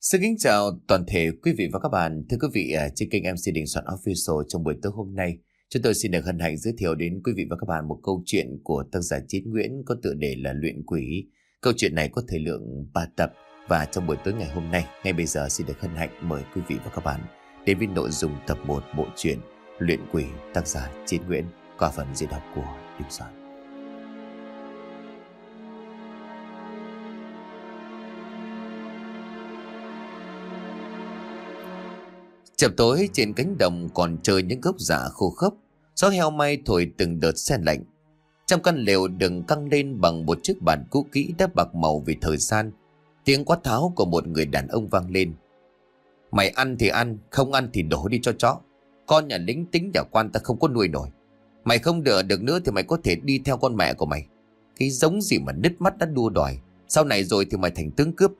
Xin kính chào toàn thể quý vị và các bạn. Thưa quý vị, trên kênh MC Đình Soạn Official trong buổi tối hôm nay, chúng tôi xin được hân hạnh giới thiệu đến quý vị và các bạn một câu chuyện của tác giả Chín Nguyễn có tựa đề là Luyện Quỷ. Câu chuyện này có thời lượng 3 tập và trong buổi tối ngày hôm nay, ngay bây giờ xin được hân hạnh mời quý vị và các bạn đến với nội dung tập 1 bộ truyện Luyện Quỷ tác giả Chín Nguyễn qua phần diễn đọc của Đình Soạn. Chập tối trên cánh đồng còn trời những gốc rạ khô khốc, gió heo may thổi từng đợt se lạnh. Trong căn lều đừng căng lên bằng một chiếc bàn cũ kỹ đã bạc màu vì thời gian, tiếng quát tháo của một người đàn ông vang lên. Mày ăn thì ăn, không ăn thì đổ đi cho chó. Con nhà lính tính nhà quan ta không có nuôi nổi. Mày không đỡ được nữa thì mày có thể đi theo con mẹ của mày. Cái giống gì mà nứt mắt đã đua đòi, sau này rồi thì mày thành tướng cướp.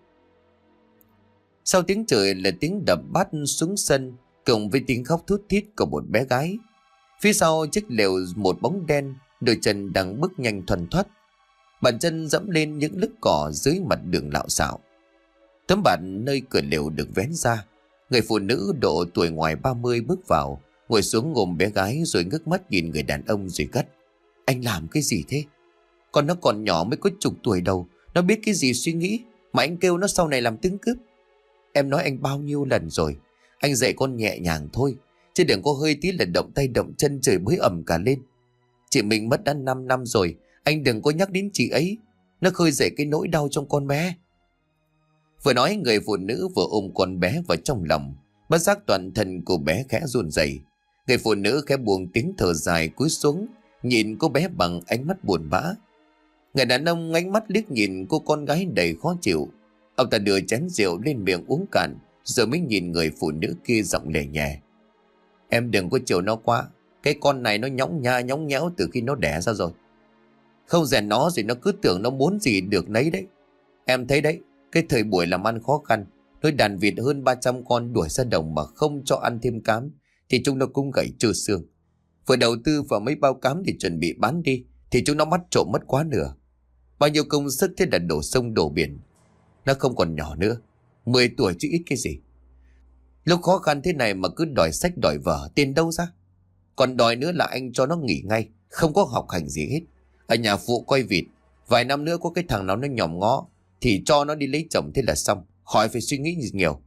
Sau tiếng chửi là tiếng đập bát xuống sân, cùng với tiếng khóc thút thít của một bé gái. Phía sau chiếc lều một bóng đen, đôi chân đang bước nhanh thuần thoắt. Bàn chân dẫm lên những lớp cỏ dưới mặt đường lạo xạo. Tấm bạt nơi cửa lều được vén ra. Người phụ nữ độ tuổi ngoài 30 bước vào, ngồi xuống ôm bé gái rồi ngước mắt nhìn người đàn ông rồi gắt. Anh làm cái gì thế? Con nó còn nhỏ mới có chục tuổi đầu, nó biết cái gì suy nghĩ mà anh kêu nó sau này làm tướng cướp. Em nói anh bao nhiêu lần rồi, anh dạy con nhẹ nhàng thôi, chứ đừng có hơi tí là động tay động chân trời bới ẩm cả lên. Chị mình mất đã 5 năm rồi, anh đừng có nhắc đến chị ấy, nó khơi dậy cái nỗi đau trong con bé. Vừa nói người phụ nữ vừa ôm con bé vào trong lòng, bất giác toàn thân cô bé khẽ run rẩy. Người phụ nữ khẽ buông tiếng thở dài cúi xuống, nhìn cô bé bằng ánh mắt buồn bã. Người đàn ông ánh mắt liếc nhìn cô con gái đầy khó chịu. Ông ta đưa chén rượu lên miệng uống cạn, rồi mới nhìn người phụ nữ kia giọng lè nhẹ. Em đừng có chiều nó quá, cái con này nó nhõng nha nhõng nhẽo từ khi nó đẻ ra rồi. Không rèn nó rồi nó cứ tưởng nó muốn gì được nấy đấy. Em thấy đấy, cái thời buổi làm ăn khó khăn, nuôi đàn vịt hơn 300 con đuổi ra đồng mà không cho ăn thêm cám, thì chúng nó cũng gãy trơ xương. Vừa đầu tư vào mấy bao cám để chuẩn bị bán đi, thì chúng nó bắt trộm mất quá nửa. Bao nhiêu công sức thế là đổ sông đổ biển. Nó không còn nhỏ nữa, 10 tuổi chứ ít cái gì. Lúc khó khăn thế này mà cứ đòi sách đòi vở, tiền đâu ra? Còn đòi nữa là anh cho nó nghỉ ngay, không có học hành gì hết. Ở nhà phụ coi vịt, vài năm nữa có cái thằng nào nó nhòm ngó thì cho nó đi lấy chồng, thế là xong, khỏi phải suy nghĩ gì nhiều.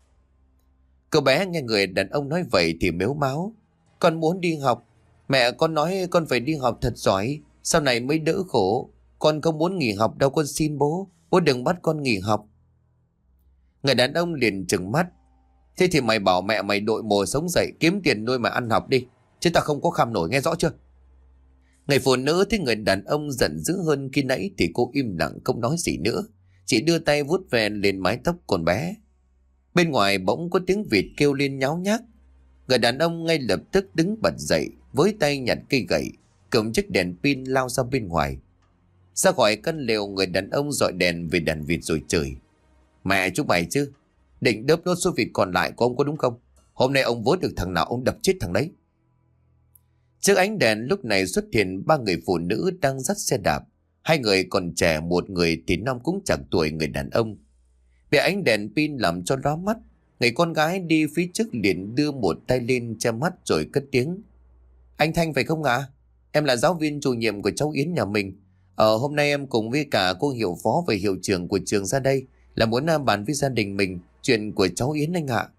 Cô bé nghe người đàn ông nói vậy thì mếu máo. Con muốn đi học, mẹ con nói con phải đi học thật giỏi, sau này mới đỡ khổ. Con không muốn nghỉ học đâu, con xin bố, bố đừng bắt con nghỉ học. Người đàn ông liền trừng mắt. Thế thì mày bảo mẹ mày đội mồ sống dậy kiếm tiền nuôi mà ăn học đi, chứ ta không có kham nổi, nghe rõ chưa? Người phụ nữ thấy người đàn ông giận dữ hơn khi nãy thì cô im lặng không nói gì nữa, chỉ đưa tay vuốt về lên mái tóc con bé. Bên ngoài bỗng có tiếng vịt kêu lên nháo nhác. Người đàn ông ngay lập tức đứng bật dậy, với tay nhặt cây gậy, cầm chiếc đèn pin lao ra bên ngoài. Ra khỏi căn lều, người đàn ông dọi đèn về đàn vịt rồi chửi. Mẹ chúng mày chứ, định đớp nốt số vịt còn lại của ông có đúng không? Hôm nay ông vớt được thằng nào ông đập chết thằng đấy. Trước ánh đèn lúc này xuất hiện 3 người phụ nữ đang dắt xe đạp. 2 người còn trẻ, một người thì năm cũng chẳng tuổi người đàn ông. Bị ánh đèn pin làm cho lóa mắt, người con gái đi phía trước liền đưa một tay lên che mắt rồi cất tiếng. Anh Thanh phải không ạ? Em là giáo viên chủ nhiệm của cháu Yến nhà mình. Hôm nay em cùng với cả cô hiệu phó và hiệu trưởng của trường ra đây là muốn bàn với gia đình mình chuyện của cháu Yến anh ạ.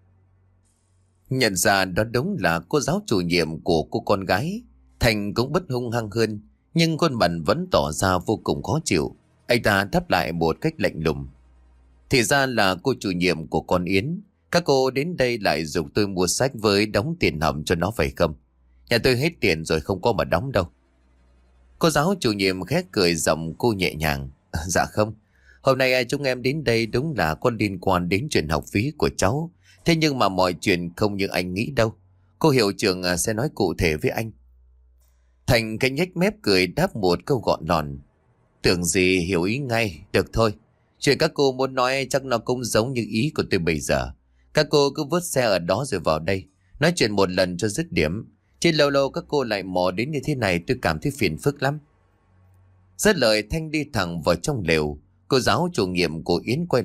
Nhận ra đó đúng là cô giáo chủ nhiệm của cô con gái, Thành cũng bất hung hăng hơn, nhưng khuôn mặt vẫn tỏ ra vô cùng khó chịu. Anh ta đáp lại một cách lạnh lùng. Thì ra là cô chủ nhiệm của con Yến. Các cô đến đây lại dùng tôi mua sách với đóng tiền hầm cho nó phải không? Nhà tôi hết tiền rồi, không có mà đóng đâu. Cô giáo chủ nhiệm khẽ cười, giọng cô nhẹ nhàng. Dạ không, hôm nay chúng em đến đây đúng là có liên quan đến chuyện học phí của cháu. Thế nhưng mà mọi chuyện không như anh nghĩ đâu. Cô hiệu trưởng sẽ nói cụ thể với anh. Thành cái nhếch mép cười đáp một câu gọn lòn. Tưởng gì hiểu ý ngay, được thôi. Chuyện các cô muốn nói chắc nó cũng giống như ý của tôi bây giờ. Các cô cứ vớt xe ở đó rồi vào đây, nói chuyện một lần cho dứt điểm. Chứ lâu lâu các cô lại mò đến như thế này, tôi cảm thấy phiền phức lắm. Dứt lời, Thanh đi thẳng vào trong lều. Cô giáo chủ nhiệm của Yến quay lại,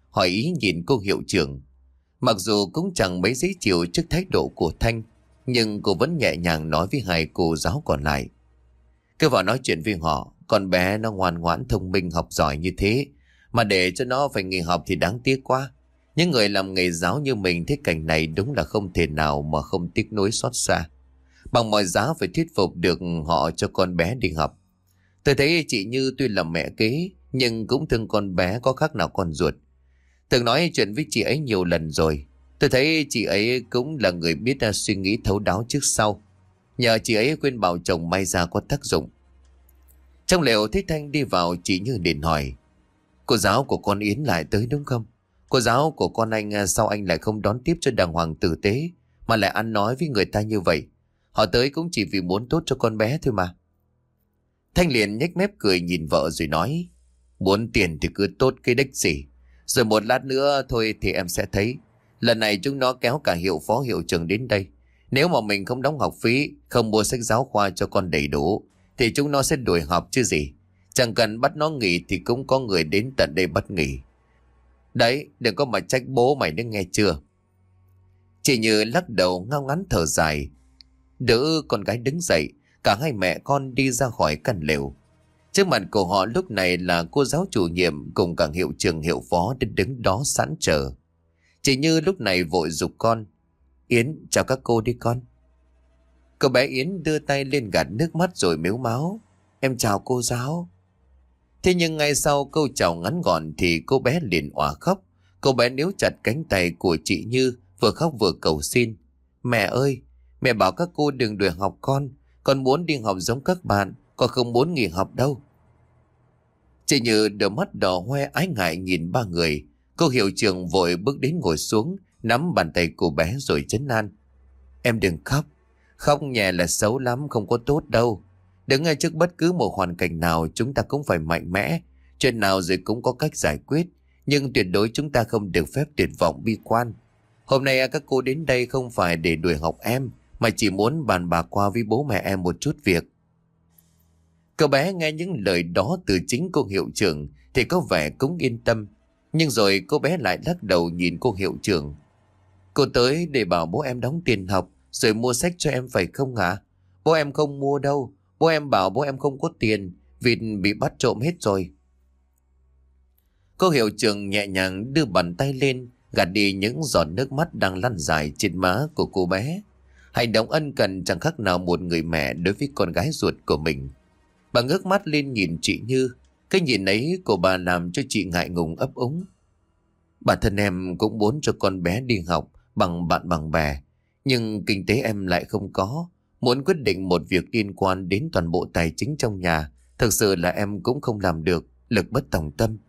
hỏi ý nhìn cô hiệu trưởng. Mặc dù cũng chẳng mấy dễ chịu trước thái độ của Thanh, nhưng cô vẫn nhẹ nhàng nói với hai cô giáo còn lại. Cứ vào nói chuyện với họ, con bé nó ngoan ngoãn thông minh học giỏi như thế, mà để cho nó phải nghỉ học thì đáng tiếc quá. Những người làm nghề giáo như mình thấy cảnh này đúng là không thể nào mà không tiếc nuối xót xa. Bằng mọi giá phải thuyết phục được họ cho con bé đi học. Tôi thấy chị Như tuy là mẹ kế, nhưng cũng thương con bé có khác nào con ruột. Từng nói chuyện với chị ấy nhiều lần rồi. Tôi thấy chị ấy cũng là người biết suy nghĩ thấu đáo trước sau. Nhờ chị ấy khuyên bảo chồng may ra có tác dụng. Trong lều thấy Thanh đi vào, chị Như liền hỏi. Cô giáo của con Yến lại tới đúng không? Cô giáo của con anh sao anh lại không đón tiếp cho đàng hoàng tử tế, mà lại ăn nói với người ta như vậy? Họ tới cũng chỉ vì muốn tốt cho con bé thôi mà. Thanh liền nhếch mép cười nhìn vợ rồi nói. Muốn tiền thì cứ tốt cái đếch gì. Rồi một lát nữa thôi thì em sẽ thấy. Lần này chúng nó kéo cả hiệu phó hiệu trưởng đến đây. Nếu mà mình không đóng học phí, không mua sách giáo khoa cho con đầy đủ, thì chúng nó sẽ đuổi học chứ gì. Chẳng cần bắt nó nghỉ thì cũng có người đến tận đây bắt nghỉ. Đấy, đừng có mà trách bố mày nữa nghe chưa. Chị Như lắc đầu ngao ngắn thở dài. Đỡ con gái đứng dậy, cả hai mẹ con đi ra khỏi căn lều. Trước mặt của họ lúc này là cô giáo chủ nhiệm cùng cả hiệu trưởng hiệu phó đã đứng đó sẵn chờ. Chị Như lúc này vội giục con. Yến, chào các cô đi con. Cô bé Yến đưa tay lên gạt nước mắt rồi mếu máo. Em chào cô giáo. Thế nhưng ngay sau câu chào ngắn gọn thì cô bé liền òa khóc. Cô bé níu chặt cánh tay của chị Như, vừa khóc vừa cầu xin. Mẹ ơi, mẹ bảo các cô đừng đuổi học con muốn đi học giống các bạn, con không muốn nghỉ học đâu. Chị Như đôi mắt đỏ hoe ái ngại nhìn ba người. Cô hiệu trưởng vội bước đến ngồi xuống, nắm bàn tay cô bé rồi trấn an. Em đừng khóc, khóc nhẹ là xấu lắm, không có tốt đâu. Đứng ngay trước bất cứ một hoàn cảnh nào chúng ta cũng phải mạnh mẽ. Chuyện nào rồi cũng có cách giải quyết. Nhưng tuyệt đối chúng ta không được phép tuyệt vọng bi quan. Hôm nay các cô đến đây không phải để đuổi học em, mà chỉ muốn bàn bạc qua với bố mẹ em một chút việc. Cậu bé nghe những lời đó từ chính cô hiệu trưởng thì có vẻ cũng yên tâm. Nhưng rồi cô bé lại lắc đầu nhìn cô hiệu trưởng. Cô tới để bảo bố em đóng tiền học rồi mua sách cho em phải không hả? Bố em không mua đâu. Bố em bảo bố em không có tiền, vịt bị bắt trộm hết rồi. Cô hiệu trưởng nhẹ nhàng đưa bàn tay lên, gạt đi những giọt nước mắt đang lăn dài trên má của cô bé. Hành động ân cần chẳng khác nào một người mẹ đối với con gái ruột của mình. Bà ngước mắt lên nhìn chị Như. Cái nhìn ấy của bà làm cho chị ngại ngùng ấp úng. Bản thân em cũng muốn cho con bé đi học bằng bạn bằng bè, nhưng kinh tế em lại không có. Muốn quyết định một việc liên quan đến toàn bộ tài chính trong nhà, thực sự là em cũng không làm được, lực bất tòng tâm.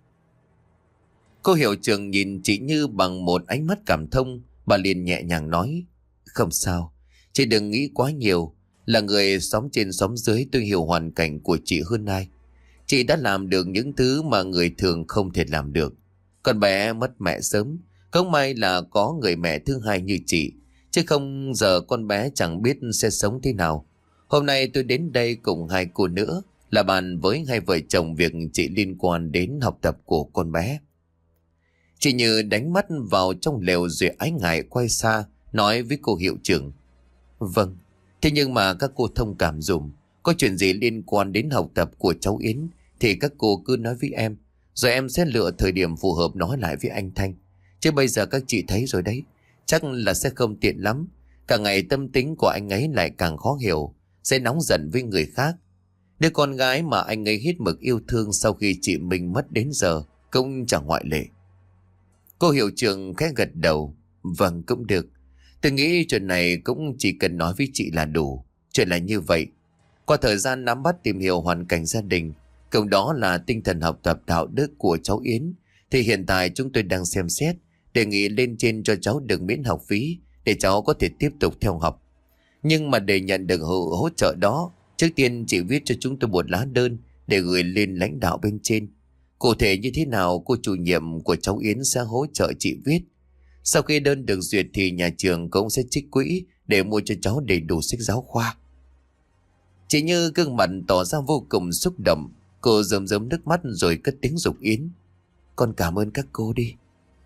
Cô hiệu trưởng nhìn chị Như bằng một ánh mắt cảm thông. Bà liền nhẹ nhàng nói. Không sao, chị đừng nghĩ quá nhiều. Là người xóm trên xóm dưới, tôi hiểu hoàn cảnh của chị hơn ai. Chị đã làm được những thứ mà người thường không thể làm được. Con bé mất mẹ sớm, không may là có người mẹ thứ hai như chị, chứ không giờ con bé chẳng biết sẽ sống thế nào. Hôm nay tôi đến đây cùng hai cô nữa, là bàn với hai vợ chồng việc chị liên quan đến học tập của con bé. Chị Như đánh mắt vào trong lều rồi ái ngại quay xa, nói với cô hiệu trưởng. Vâng, thế nhưng mà các cô thông cảm dùm. Có chuyện gì liên quan đến học tập của cháu Yến thì các cô cứ nói với em, rồi em sẽ lựa thời điểm phù hợp nói lại với anh Thanh. Chứ bây giờ các chị thấy rồi đấy, chắc là sẽ không tiện lắm. Cả ngày tâm tính của anh ấy lại càng khó hiểu, sẽ nóng giận với người khác. Đứa con gái mà anh ấy hết mực yêu thương sau khi chị mình mất đến giờ cũng chẳng ngoại lệ. Cô hiệu trưởng khẽ gật đầu. Vâng, cũng được. Tôi nghĩ chuyện này cũng chỉ cần nói với chị là đủ. Chuyện là như vậy. Qua thời gian nắm bắt tìm hiểu hoàn cảnh gia đình, cộng đó là tinh thần học tập đạo đức của cháu Yến, thì hiện tại chúng tôi đang xem xét đề nghị lên trên cho cháu được miễn học phí để cháu có thể tiếp tục theo học. Nhưng mà để nhận được hỗ trợ đó, trước tiên chị viết cho chúng tôi một lá đơn để gửi lên lãnh đạo bên trên. Cụ thể như thế nào cô chủ nhiệm của cháu Yến sẽ hỗ trợ chị viết. Sau khi đơn được duyệt thì nhà trường cũng sẽ trích quỹ để mua cho cháu đầy đủ sách giáo khoa. Chị Như gương mặt tỏ ra vô cùng xúc động. Cô rơm rớm nước mắt rồi cất tiếng giục Yến. Con cảm ơn các cô đi.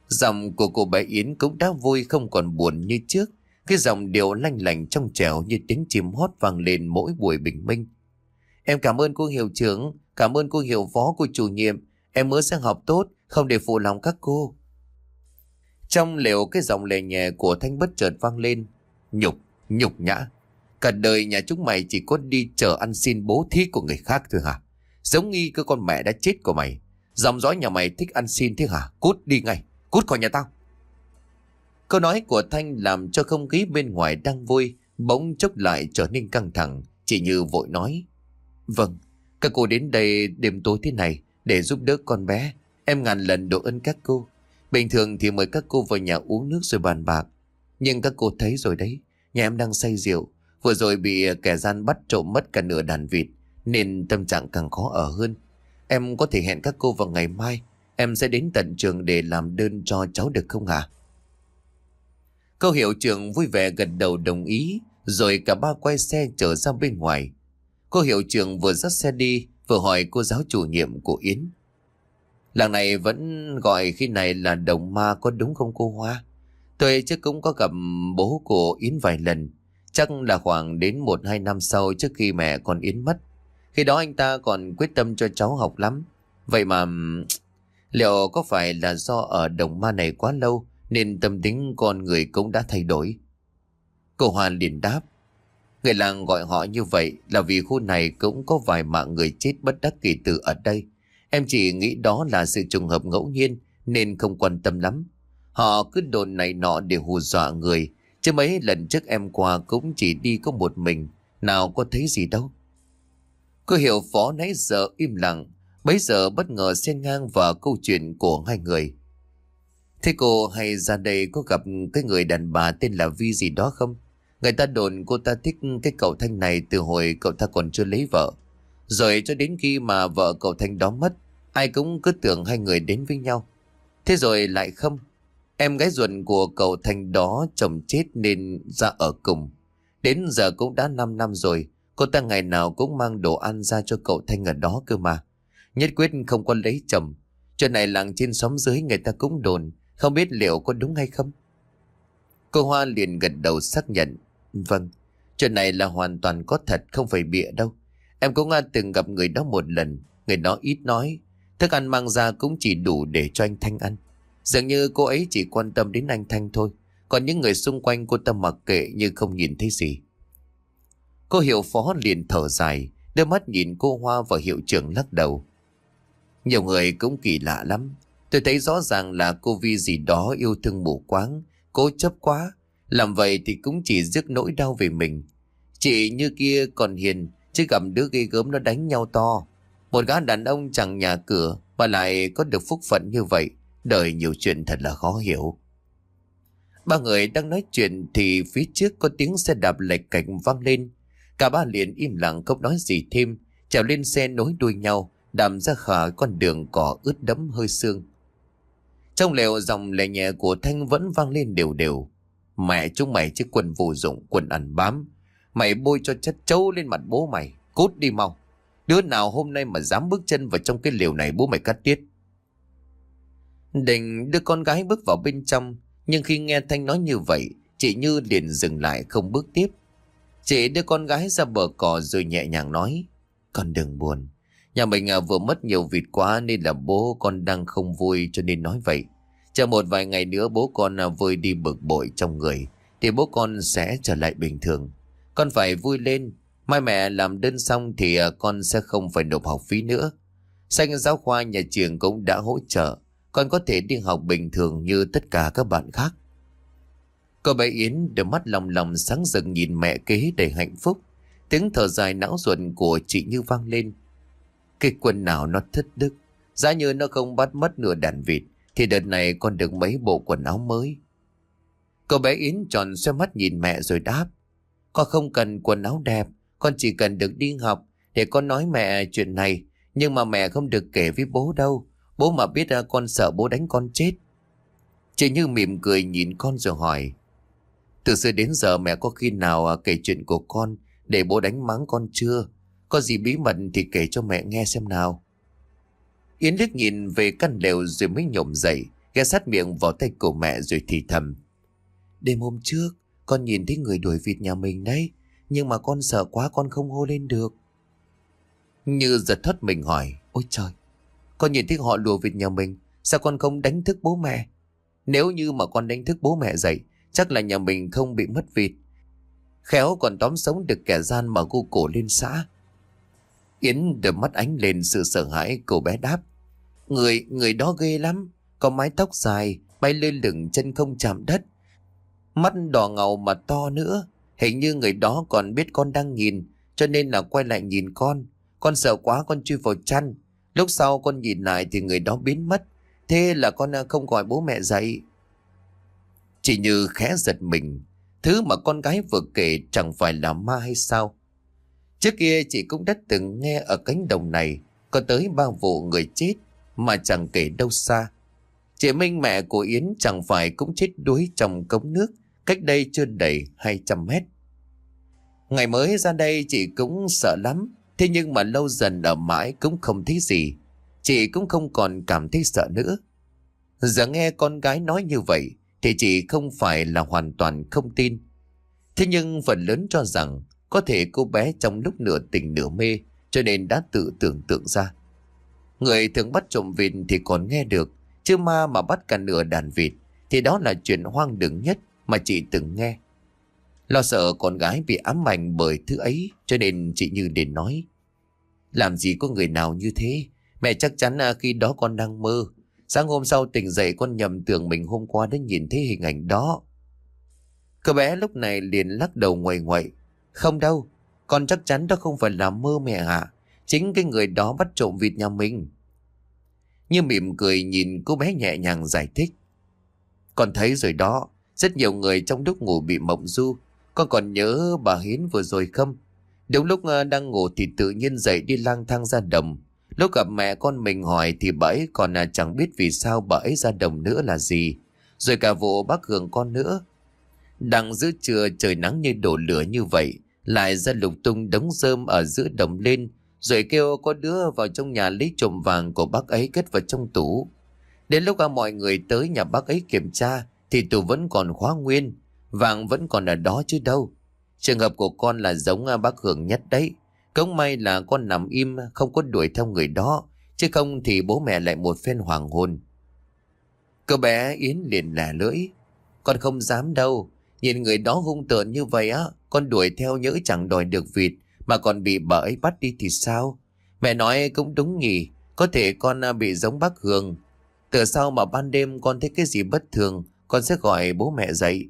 Giọng của cô bé Yến cũng đã vui không còn buồn như trước. Cái giọng điệu lanh lành trong trẻo như tiếng chim hót vang lên mỗi buổi bình minh. Em cảm ơn cô hiệu trưởng, cảm ơn cô hiệu phó, cô chủ nhiệm. Em mới sang học tốt, không để phụ lòng các cô. Trong lều cái giọng lè nhẹ của Thanh bất chợt vang lên. Nhục nhã. Cả đời nhà chúng mày chỉ có đi chờ ăn xin bố thí của người khác thôi hả? Giống như cái con mẹ đã chết của mày. Dòng dõi nhà mày thích ăn xin thế hả? Cút đi ngay, cút khỏi nhà tao. Câu nói của Thanh làm cho không khí bên ngoài đang vui bỗng chốc lại trở nên căng thẳng. Chị Như vội nói: Vâng, các cô đến đây đêm tối thế này để giúp đỡ con bé. Em ngàn lần độ ơn các cô. Bình thường thì mời các cô vào nhà uống nước rồi bàn bạc. Nhưng các cô thấy rồi đấy, nhà em đang say rượu. Vừa rồi bị kẻ gian bắt trộm mất cả nửa đàn vịt, nên tâm trạng càng khó ở hơn. Em có thể hẹn các cô vào ngày mai. Em sẽ đến tận trường để làm đơn cho cháu được không hả? Cô hiệu trưởng vui vẻ gật đầu đồng ý. Rồi cả ba quay xe trở ra bên ngoài. Cô hiệu trưởng vừa dắt xe đi vừa hỏi cô giáo chủ nhiệm của Yến: Làng này vẫn gọi khi này là Đồng Ma có đúng không cô Hoa? Tôi chứ cũng có gặp bố của Yến vài lần. Chắc là khoảng đến 1-2 năm sau trước khi mẹ con Yến mất. Khi đó anh ta còn quyết tâm cho cháu học lắm. Vậy mà liệu có phải là do ở Đồng Ma này quá lâu nên tâm tính con người cũng đã thay đổi? Cô Hoa liền đáp: Người làng gọi họ như vậy là vì khu này cũng có vài mạng người chết bất đắc kỳ tử ở đây. Em chỉ nghĩ đó là sự trùng hợp ngẫu nhiên nên không quan tâm lắm. Họ cứ đồn này nọ để hù dọa người. Chứ mấy lần trước em qua cũng chỉ đi có một mình, nào có thấy gì đâu. Cô hiệu phó nãy giờ im lặng, bấy giờ bất ngờ xen ngang vào câu chuyện của hai người. Thế cô hay ra đây có gặp cái người đàn bà tên là Vi gì đó không? Người ta đồn cô ta thích cái cậu Thanh này từ hồi cậu ta còn chưa lấy vợ. Rồi cho đến khi mà vợ cậu Thanh đó mất, ai cũng cứ tưởng hai người đến với nhau. Thế rồi lại không. Em gái ruột của cậu Thanh đó chồng chết nên ra ở cùng. Đến giờ cũng đã 5 năm rồi. Cô ta ngày nào cũng mang đồ ăn ra cho cậu Thanh ở đó cơ mà. Nhất quyết không có lấy chồng. Chuyện này làng trên xóm dưới người ta cũng đồn. Không biết liệu có đúng hay không? Cô Hoa liền gật đầu xác nhận: Vâng, chuyện này là hoàn toàn có thật, không phải bịa đâu. Em cũng từng gặp người đó một lần. Người đó ít nói, thức ăn mang ra cũng chỉ đủ để cho anh Thanh ăn. Dường như cô ấy chỉ quan tâm đến anh Thanh thôi. Còn những người xung quanh cô ta mặc kệ như không nhìn thấy gì. Cô hiệu phó liền thở dài, đưa mắt nhìn cô Hoa và hiệu trưởng lắc đầu: Nhiều người cũng kỳ lạ lắm. Tôi thấy rõ ràng là cô Vi gì đó yêu thương mù quáng, cố chấp quá. Làm vậy thì cũng chỉ rước nỗi đau về mình. Chị như kia còn hiền, chứ gặp đứa ghê gớm nó đánh nhau to. Một gã đàn ông chẳng nhà cửa mà lại có được phúc phận như vậy. Đời nhiều chuyện thật là khó hiểu. Ba người đang nói chuyện thì phía trước có tiếng xe đạp lạch cạch vang lên. Cả ba liền im lặng không nói gì thêm, trèo lên xe nối đuôi nhau, đạp ra khỏi con đường cỏ ướt đẫm hơi sương. Trong lều dòng lệ nhẹ của Thanh vẫn vang lên đều đều: Mẹ chúng mày chứ quần vô dụng, quần ăn bám. Mày bôi cho chất trâu lên mặt bố mày, cút đi mau. Đứa nào hôm nay mà dám bước chân vào trong cái lều này bố mày cắt tiết. Định đưa con gái bước vào bên trong, nhưng khi nghe Thanh nói như vậy, chị Như liền dừng lại không bước tiếp. Chị đưa con gái ra bờ cỏ rồi nhẹ nhàng nói: Con đừng buồn. Nhà mình vừa mất nhiều vịt quá nên là bố con đang không vui cho nên nói vậy. Chờ một vài ngày nữa bố con vơi đi bực bội trong người thì bố con sẽ trở lại bình thường. Con phải vui lên. Mai mẹ làm đơn xong thì con sẽ không phải nộp học phí nữa. Sách giáo khoa nhà trường cũng đã hỗ trợ. Con có thể đi học bình thường như tất cả các bạn khác. Cô bé Yến đôi mắt lòng lòng sáng rực nhìn mẹ kế đầy hạnh phúc. Tiếng thở dài não ruột của chị Như vang lên. Cái quần nào nó thất đức. Giá như nó không bắt mất nửa đàn vịt thì đợt này con được mấy bộ quần áo mới. Cô bé Yến tròn xoay mắt nhìn mẹ rồi đáp: Con không cần quần áo đẹp. Con chỉ cần được đi học để con nói mẹ chuyện này. Nhưng mà mẹ không được kể với bố đâu. Bố mà biết con sợ bố đánh con chết. Chị Như mỉm cười nhìn con rồi hỏi: Từ xưa đến giờ mẹ có khi nào kể chuyện của con để bố đánh mắng con chưa? Có gì bí mật thì kể cho mẹ nghe xem nào. Yến liếc nhìn về căn lều rồi mới nhổm dậy, ghé sát miệng vào tay của mẹ rồi thì thầm. Đêm hôm trước, con nhìn thấy người đuổi vịt nhà mình đấy, nhưng mà con sợ quá con không hô lên được. Như giật thót mình hỏi, ôi trời, con nhìn thấy họ đuổi vịt nhà mình, sao con không đánh thức bố mẹ? Nếu như mà con đánh thức bố mẹ dậy, chắc là nhà mình không bị mất vịt. Khéo còn tóm sống được kẻ gian mà gu cổ lên xã. Yến đôi mắt ánh lên sự sợ hãi, cô bé đáp. Người đó ghê lắm, có mái tóc dài, bay lơ lửng chân không chạm đất. Mắt đỏ ngầu mà to nữa. Hình như người đó còn biết con đang nhìn, cho nên là quay lại nhìn con. Con sợ quá con chui vào chăn. Lúc sau con nhìn lại thì người đó biến mất. Thế là con không gọi bố mẹ dậy. Chị Như khẽ giật mình. Thứ mà con gái vừa kể chẳng phải là ma hay sao? Trước kia chị cũng đã từng nghe ở cánh đồng này có tới 3 vụ người chết mà chẳng kể đâu xa. Chị Minh mẹ của Yến chẳng phải cũng chết đuối trong cống nước cách đây chưa đầy 200 mét. Ngày mới ra đây chị cũng sợ lắm. Thế nhưng mà lâu dần ở mãi cũng không thấy gì. Chị cũng không còn cảm thấy sợ nữa. Giờ nghe con gái nói như vậy thì chị không phải là hoàn toàn không tin. Thế nhưng phần lớn cho rằng có thể cô bé trong lúc nửa tỉnh nửa mê cho nên đã tự tưởng tượng ra. Người thường bắt trộm vịt thì còn nghe được, chứ ma mà bắt cả nửa đàn vịt thì đó là chuyện hoang đường nhất mà chị từng nghe. Lo sợ con gái bị ám ảnh bởi thứ ấy cho nên chị Như đến nói. Làm gì có người nào như thế. Mẹ chắc chắn khi đó con đang mơ. Sáng hôm sau tỉnh dậy con nhầm tưởng mình hôm qua đã nhìn thấy hình ảnh đó. Cô bé lúc này liền lắc đầu nguậy nguậy. Không đâu, con chắc chắn đó không phải là mơ mẹ ạ. Chính cái người đó bắt trộm vịt nhà mình. Như mỉm cười nhìn cô bé nhẹ nhàng giải thích. Con thấy rồi đó, rất nhiều người trong lúc ngủ bị mộng du. Con còn nhớ bà Hiến vừa rồi không? Đúng lúc đang ngủ thì tự nhiên dậy đi lang thang ra đồng. Lúc gặp mẹ con mình hỏi thì bà ấy còn chẳng biết vì sao bà ấy ra đồng nữa là gì. Rồi cả vụ bác Hường con nữa. Đang giữa trưa trời nắng như đổ lửa như vậy, lại ra lục tung đống rơm ở giữa đồng lên, rồi kêu có đứa vào trong nhà lấy trộm vàng của bác ấy cất vào trong tủ. Đến lúc mọi người tới nhà bác ấy kiểm tra thì tủ vẫn còn khóa nguyên, vàng vẫn còn ở đó chứ đâu. Trường hợp của con là giống bác Hưởng nhất đấy. Cũng may là con nằm im không có đuổi theo người đó, chứ không thì bố mẹ lại một phen hoàng hôn. Cô bé Yến liền lẻ lưỡi. Con không dám đâu. Nhìn người đó hung tợn như vậy á, con đuổi theo nhỡ chẳng đòi được vịt mà còn bị bà ấy bắt đi thì sao? Mẹ nói cũng đúng nhỉ. Có thể con bị giống bác Hường. Từ sau mà ban đêm con thấy cái gì bất thường, con sẽ gọi bố mẹ dậy.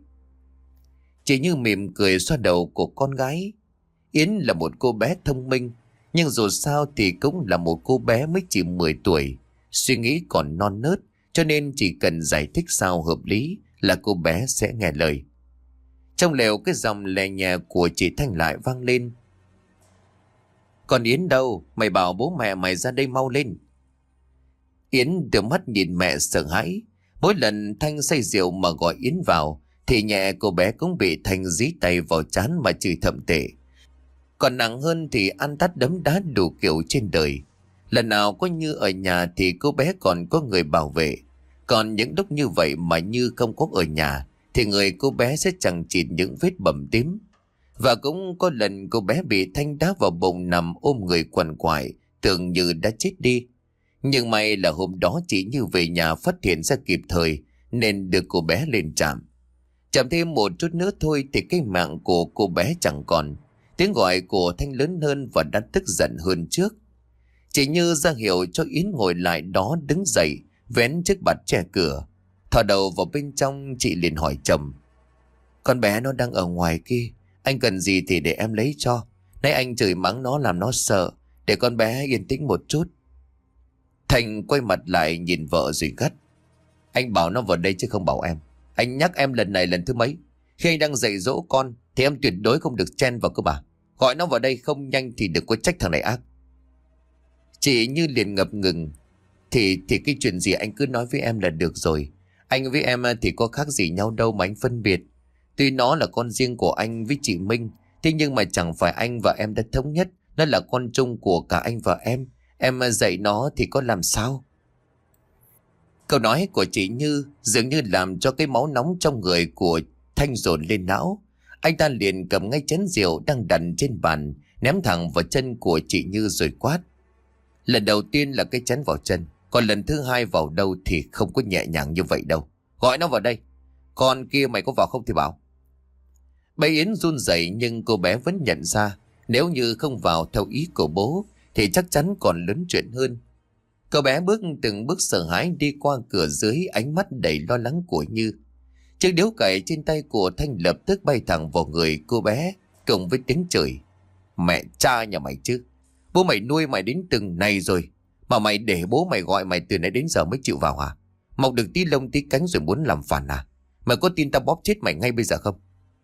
Chị Như mỉm cười xoa đầu của con gái. Yến là một cô bé thông minh, nhưng dù sao thì cũng là một cô bé mới chỉ 10 tuổi. Suy nghĩ còn non nớt, cho nên chỉ cần giải thích sao hợp lý là cô bé sẽ nghe lời. Trong lều cái dòng lè nhẹ của chị Thanh lại vang lên. Còn Yến đâu? Mày bảo bố mẹ mày ra đây mau lên. Yến đưa mắt nhìn mẹ sợ hãi. Mỗi lần Thanh say rượu mà gọi Yến vào thì nhẹ cô bé cũng bị Thanh dí tay vào trán mà chửi thậm tệ. Còn nặng hơn thì ăn tát đấm đá đủ kiểu trên đời. Lần nào có Như ở nhà thì cô bé còn có người bảo vệ. Còn những lúc như vậy mà Như không có ở nhà thì người cô bé sẽ chẳng chịt những vết bầm tím. Và cũng có lần cô bé bị Thanh đá vào bụng nằm ôm người quằn quại, tưởng như đã chết đi. Nhưng may là hôm đó chị Như về nhà phát hiện ra kịp thời nên đưa cô bé lên trạm. Chậm thêm một chút nữa thôi thì cái mạng của cô bé chẳng còn. Tiếng gọi của Thanh lớn hơn và đã tức giận hơn trước. Chị Như ra hiệu cho Yến ngồi lại đó đứng dậy, vén chiếc bạt che cửa. Thò đầu vào bên trong, chị liền hỏi chồng. Con bé nó đang ở ngoài kia, anh cần gì thì để em lấy cho. Nãy anh chửi mắng nó làm nó sợ, để con bé yên tĩnh một chút. Thành quay mặt lại nhìn vợ rồi gắt. Anh bảo nó vào đây chứ không bảo em. Anh nhắc em lần này lần thứ mấy. Khi anh đang dạy dỗ con thì em tuyệt đối không được chen vào cơ bà. Gọi nó vào đây không nhanh thì đừng có trách thằng này ác. Chị Như liền ngập ngừng. Thì cái chuyện gì anh cứ nói với em là được rồi. Anh với em thì có khác gì nhau đâu mà anh phân biệt. Tuy nó là con riêng của anh với chị Minh, thế nhưng mà chẳng phải anh và em đã thống nhất nó là con chung của cả anh và em. Em dạy nó thì có làm sao? Câu nói của chị Như dường như làm cho cái máu nóng trong người của Thanh dồn lên não. Anh ta liền cầm ngay chén rượu đang đặt trên bàn, ném thẳng vào chân của chị Như rồi quát. Lần đầu tiên là cái chén vào chân, còn lần thứ hai vào đâu thì không có nhẹ nhàng như vậy đâu. Gọi nó vào đây. Con kia mày có vào không thì bảo. Bà Yến run rẩy nhưng cô bé vẫn nhận ra nếu như không vào theo ý của bố thì chắc chắn còn lớn chuyện hơn. Cậu bé từng bước sợ hãi đi qua cửa dưới ánh mắt đầy lo lắng của Như. Chiếc điếu cày trên tay của Thanh lập tức bay thẳng vào người cô bé cùng với tiếng chửi. Mẹ cha nhà mày chứ. Bố mày nuôi mày đến từng này rồi mà mày để bố mày gọi mày từ nãy đến giờ mới chịu vào hả? Mọc được tí lông tí cánh rồi muốn làm phản à? Mày có tin tao bóp chết mày ngay bây giờ không?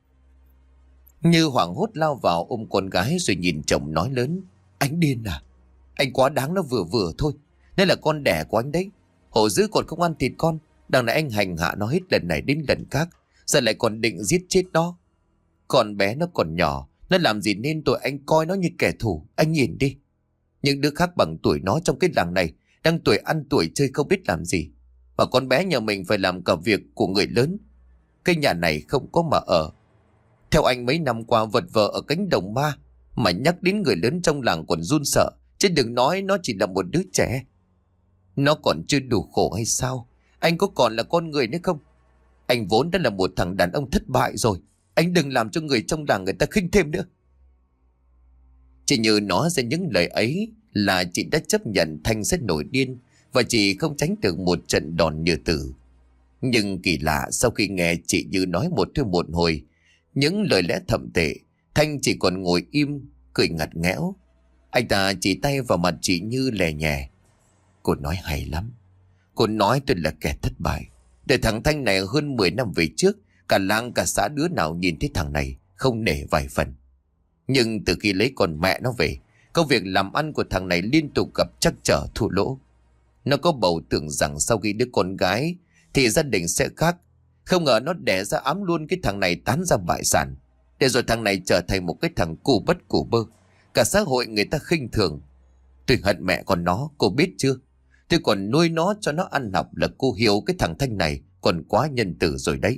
Như hoảng hốt lao vào ôm con gái rồi nhìn chồng nói lớn. Anh điên à? Anh quá đáng, nó vừa vừa thôi. Đây là con đẻ của anh đấy. Hổ dữ còn không ăn thịt con. Đằng này anh hành hạ nó hết lần này đến lần khác, giờ lại còn định giết chết nó. Con bé nó còn nhỏ, nó làm gì nên tội anh coi nó như kẻ thù. Anh nhìn đi, những đứa khác bằng tuổi nó trong cái làng này đang tuổi ăn tuổi chơi không biết làm gì, mà con bé nhà mình phải làm cả việc của người lớn. Cái nhà này không có mà ở. Theo anh mấy năm qua vật vờ ở cánh đồng ma, mà nhắc đến người lớn trong làng còn run sợ, chứ đừng nói nó chỉ là một đứa trẻ. Nó còn chưa đủ khổ hay sao? Anh có còn là con người nữa không? Anh vốn đã là một thằng đàn ông thất bại rồi. Anh đừng làm cho người trong làng người ta khinh thêm nữa. Chị Như nói ra những lời ấy là chị đã chấp nhận Thanh sẽ nổi điên và chị không tránh được một trận đòn như tử. Nhưng kỳ lạ, sau khi nghe chị Như nói một hồi những lời lẽ thậm tệ, Thanh chỉ còn ngồi im cười ngặt nghẽo. Anh ta chỉ tay vào mặt chị Như lè nhẹ. Cô nói hay lắm. Cô nói tôi là kẻ thất bại. Để thằng Thanh này hơn 10 năm về trước, cả làng cả xã đứa nào nhìn thấy thằng này không nể vài phần. Nhưng từ khi lấy con mẹ nó về, công việc làm ăn của thằng này liên tục gặp trắc trở thua lỗ. Nó có bầu tưởng rằng sau khi đứa con gái thì gia đình sẽ khác. Không ngờ nó đẻ ra ẵm luôn cái thằng này tán ra bại sản. Để rồi thằng này trở thành một cái thằng cù bất cù bơ. Cả xã hội người ta khinh thường. Tôi hận mẹ con nó, cô biết chưa? Tôi còn nuôi nó cho nó ăn học là cô hiểu cái thằng Thanh này còn quá nhân từ rồi đấy.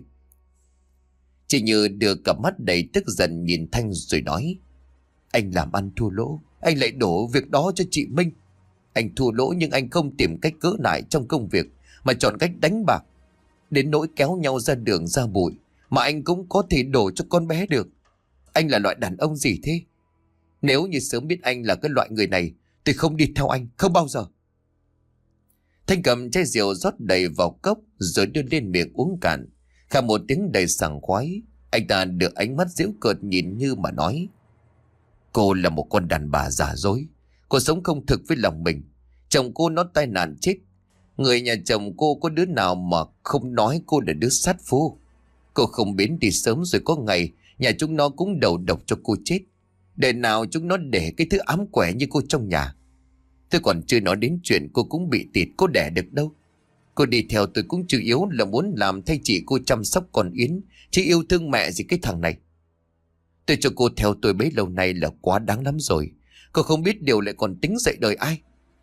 Chị Như đưa cặp mắt đầy tức giận nhìn Thanh rồi nói. Anh làm ăn thua lỗ, anh lại đổ việc đó cho chị Minh. Anh thua lỗ nhưng anh không tìm cách cỡ lại trong công việc, mà chọn cách đánh bạc. Đến nỗi kéo nhau ra đường ra bụi mà anh cũng có thể đổ cho con bé được. Anh là loại đàn ông gì thế? Nếu như sớm biết anh là cái loại người này, tôi không đi theo anh, không bao giờ. Thanh cầm chai rượu rót đầy vào cốc rồi đưa lên miệng uống cạn. Khà một tiếng đầy sảng khoái, anh ta được ánh mắt giễu cợt nhìn Như mà nói. Cô là một con đàn bà giả dối. Cô sống không thực với lòng mình. Chồng cô nó tai nạn chết. Người nhà chồng cô có đứa nào mà không nói cô là đứa sát phu. Cô không biến đi sớm rồi có ngày nhà chúng nó cũng đầu độc cho cô chết. Để nào chúng nó để cái thứ ám quẻ như cô trong nhà. Tôi còn chưa nói đến chuyện cô cũng bị tịt, cô đẻ được đâu. Cô đi theo tôi cũng chủ yếu là muốn làm thay chị cô chăm sóc con Yến, chứ yêu thương mẹ gì cái thằng này. Tôi cho cô theo tôi bấy lâu nay là quá đáng lắm rồi. Cô không biết điều lại còn tính dạy đời ai.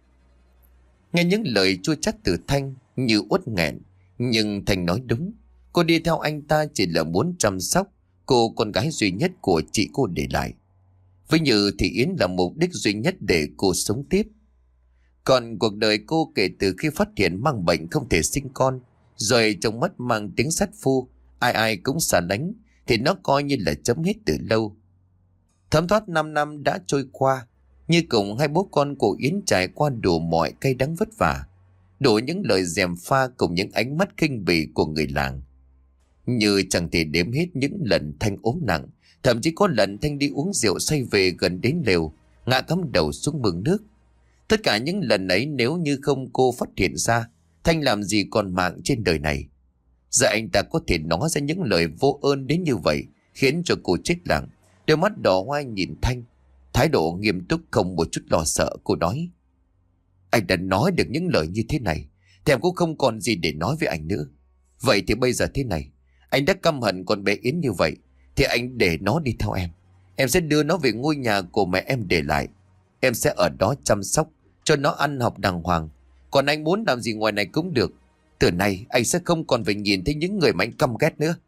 Nghe những lời chua chát từ Thanh như uất nghẹn, nhưng Thanh nói đúng. Cô đi theo anh ta chỉ là muốn chăm sóc cô con gái duy nhất của chị cô để lại. Với Như thì Yến là mục đích duy nhất để cô sống tiếp. Còn cuộc đời cô kể từ khi phát hiện mang bệnh không thể sinh con, rồi chồng mất mang tiếng sát phu, ai ai cũng xa lánh, thì nó coi như là chấm hết từ lâu. Thấm thoát 5 năm đã trôi qua, Như cùng hai bố con của Yến trải qua đủ mọi cay đắng vất vả, đủ những lời gièm pha cùng những ánh mắt khinh bỉ của người làng. Như chẳng thể đếm hết những lần Thanh ốm nặng, thậm chí có lần Thanh đi uống rượu say về gần đến lều, ngã cắm đầu xuống mương nước. Tất cả những lần ấy nếu như không cô phát hiện ra, Thanh làm gì còn mạng trên đời này. Giờ anh ta có thể nói ra những lời vô ơn đến như vậy, khiến cho cô chết lặng. Đôi mắt đỏ hoe nhìn Thanh, thái độ nghiêm túc không một chút lo sợ. Cô nói, anh đã nói được những lời như thế này thì em cũng không còn gì để nói với anh nữa. Vậy thì bây giờ thế này, anh đã căm hận con bé Yến như vậy, thì anh để nó đi theo em. Em sẽ đưa nó về ngôi nhà của mẹ em để lại. Em sẽ ở đó chăm sóc cho nó ăn học đàng hoàng. Còn anh muốn làm gì ngoài này cũng được. Từ nay anh sẽ không còn phải nhìn thấy những người mà anh căm ghét nữa.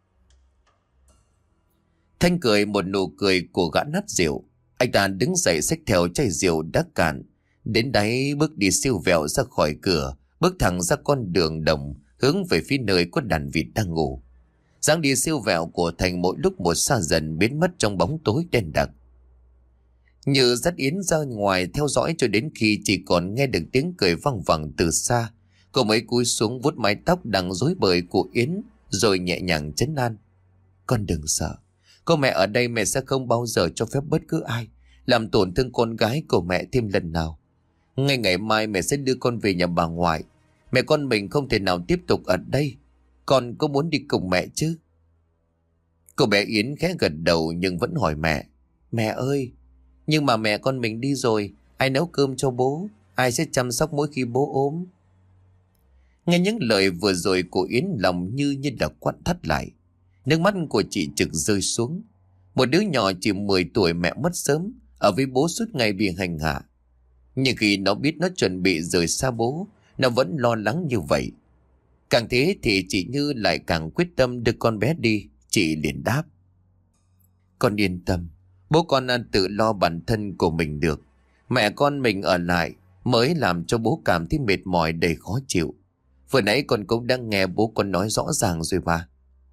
Thanh cười một nụ cười của gã nát rượu. Anh ta đứng dậy xách theo chai rượu đã cạn, đến đáy bước đi siêu vẹo ra khỏi cửa, bước thẳng ra con đường đồng hướng về phía nơi có đàn vịt đang ngủ. Dáng đi siêu vẹo của Thành mỗi lúc một xa dần, biến mất trong bóng tối đen đặc. Như dắt Yến ra ngoài theo dõi cho đến khi chỉ còn nghe được tiếng cười văng vẳng từ xa. Cô mới cúi xuống vuốt mái tóc đang rối bời của Yến, rồi nhẹ nhàng trấn an. Con đừng sợ. Có mẹ ở đây, mẹ sẽ không bao giờ cho phép bất cứ ai làm tổn thương con gái của mẹ thêm lần nào. Ngay ngày mai mẹ sẽ đưa con về nhà bà ngoại. Mẹ con mình không thể nào tiếp tục ở đây. Con có muốn đi cùng mẹ chứ? Cô bé Yến khẽ gật đầu nhưng vẫn hỏi mẹ. Mẹ ơi, nhưng mà mẹ con mình đi rồi, ai nấu cơm cho bố? Ai sẽ chăm sóc mỗi khi bố ốm? Nghe những lời vừa rồi của Yến, lòng như là quặn thắt lại. Nước mắt của chị Trực rơi xuống. Một đứa nhỏ chỉ 10 tuổi mẹ mất sớm, ở với bố suốt ngày bị hành hạ. Nhưng khi nó biết nó chuẩn bị rời xa bố, nó vẫn lo lắng như vậy. Càng thế thì chị Như lại càng quyết tâm đưa con bé đi. Chị liền đáp. Con yên tâm, bố con tự lo bản thân của mình được. Mẹ con mình ở lại mới làm cho bố cảm thấy mệt mỏi đầy khó chịu. Vừa nãy con cũng đang nghe bố con nói rõ ràng rồi mà.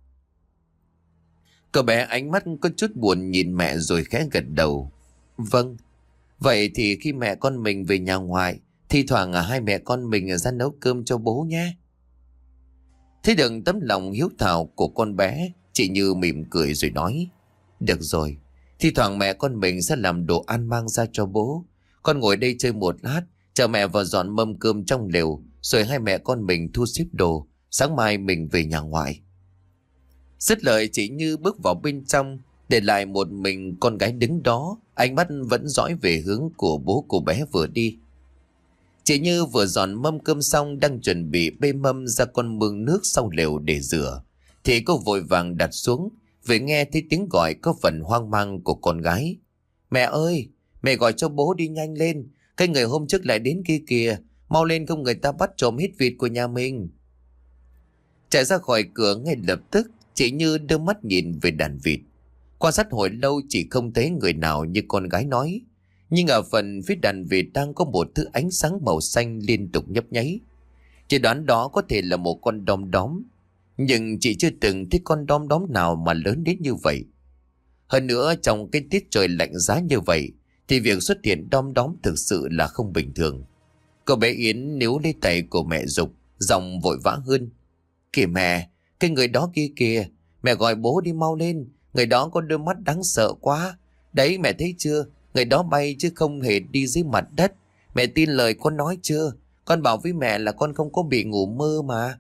Cậu bé ánh mắt có chút buồn nhìn mẹ rồi khẽ gật đầu. Vâng, vậy thì khi mẹ con mình về nhà ngoại, thi thoảng hai mẹ con mình ra nấu cơm cho bố nhé. Thấy được tấm lòng hiếu thảo của con bé, chị Như mỉm cười rồi nói. Được rồi, thi thoảng mẹ con mình sẽ làm đồ ăn mang ra cho bố. Con ngồi đây chơi một lát, chờ mẹ vào dọn mâm cơm trong lều, rồi hai mẹ con mình thu xếp đồ, sáng mai mình về nhà ngoại. Dứt lời, chị Như bước vào bên trong, để lại một mình con gái đứng đó, ánh mắt vẫn dõi về hướng của bố cô bé vừa đi. Chị Như vừa dọn mâm cơm xong, đang chuẩn bị bê mâm ra con mương nước sau lều để rửa, thì cô vội vàng đặt xuống, vì nghe thấy tiếng gọi có phần hoang mang của con gái. Mẹ ơi, mẹ gọi cho bố đi nhanh lên, cái người hôm trước lại đến kia kìa, mau lên không người ta bắt trộm hết vịt của nhà mình. Chạy ra khỏi cửa ngay lập tức, chị Như đưa mắt nhìn về đàn vịt. Quan sát hồi lâu chỉ không thấy người nào như con gái nói. Nhưng ở phần phía đàn vịt đang có một thứ ánh sáng màu xanh liên tục nhấp nháy. Chị đoán đó có thể là một con đom đóm. Nhưng chị chưa từng thấy con đom đóm nào mà lớn đến như vậy. Hơn nữa trong cái tiết trời lạnh giá như vậy, thì việc xuất hiện đom đóm thực sự là không bình thường. Cô bé Yến níu lấy tay của mẹ giục, giọng vội vã hơn. Kìa mẹ, cái người đó kia kìa, mẹ gọi bố đi mau lên, người đó có đôi mắt đáng sợ quá. Đấy mẹ thấy chưa, người đó bay chứ không hề đi dưới mặt đất. Mẹ tin lời con nói chưa? Con bảo với mẹ là con không có bị ngủ mơ mà.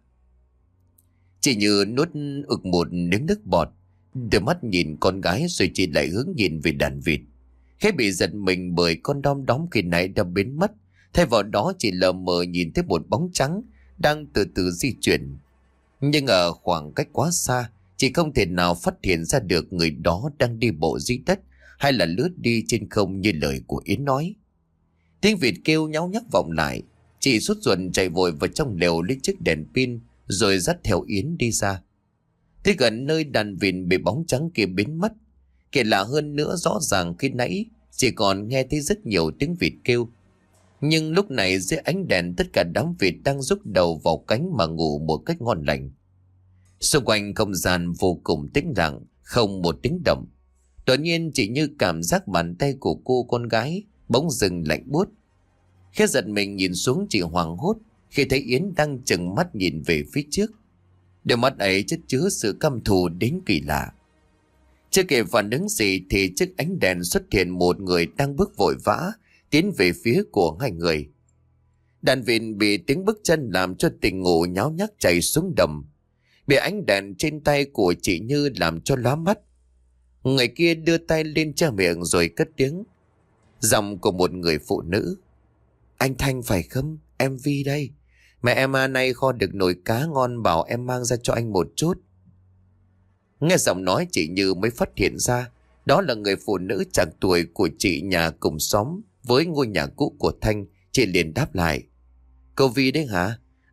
Chị Như nuốt ực một miếng nước bọt, đưa mắt nhìn con gái rồi chị lại hướng nhìn về đàn vịt. Khẽ bị giật mình bởi con đom đóm khi nãy đã biến mất. Thay vào đó chỉ lờ mờ nhìn thấy một bóng trắng đang từ từ di chuyển. Nhưng ở khoảng cách quá xa, chị không thể nào phát hiện ra được người đó đang đi bộ dưới đất hay là lướt đi trên không như lời của Yến nói. Tiếng vịt kêu nháo nhác vọng lại, chị sốt ruột chạy vội vào trong lều lấy chiếc đèn pin rồi dắt theo Yến đi ra. Tới gần nơi đàn vịt bị bóng trắng kia biến mất, kể lạ hơn nữa, rõ ràng khi nãy chỉ còn nghe thấy rất nhiều tiếng vịt kêu. Nhưng lúc này dưới ánh đèn, tất cả đám vịt đang rúc đầu vào cánh mà ngủ một cách ngon lành. Xung quanh không gian vô cùng tĩnh lặng, không một tiếng động. Đột nhiên chỉ như cảm giác bàn tay của cô con gái bỗng dừng lạnh buốt. Khi giật mình nhìn xuống, chị hoảng hốt khi thấy Yến đang trừng mắt nhìn về phía trước. Đôi mắt ấy chất chứa sự căm thù đến kỳ lạ. Chưa kịp phản ứng gì thì trước ánh đèn xuất hiện một người đang bước vội vã tiến về phía của hai người. Đàn vịt bị tiếng bước chân làm cho tỉnh ngủ nháo nhác chạy xuống đầm, bị ánh đèn trên tay của chị Như làm cho lóa mắt. Người kia đưa tay lên che miệng rồi cất tiếng, giọng của một người phụ nữ. Anh Thanh phải không? Em Vi đây. Mẹ em nay kho được nồi cá ngon, bảo em mang ra cho anh một chút. Nghe giọng nói, chị Như mới phát hiện ra đó là người phụ nữ chạc tuổi của chị nhà cùng xóm với ngôi nhà cũ của Thanh. Chị liền đáp lại. Cô Vi đấy hả?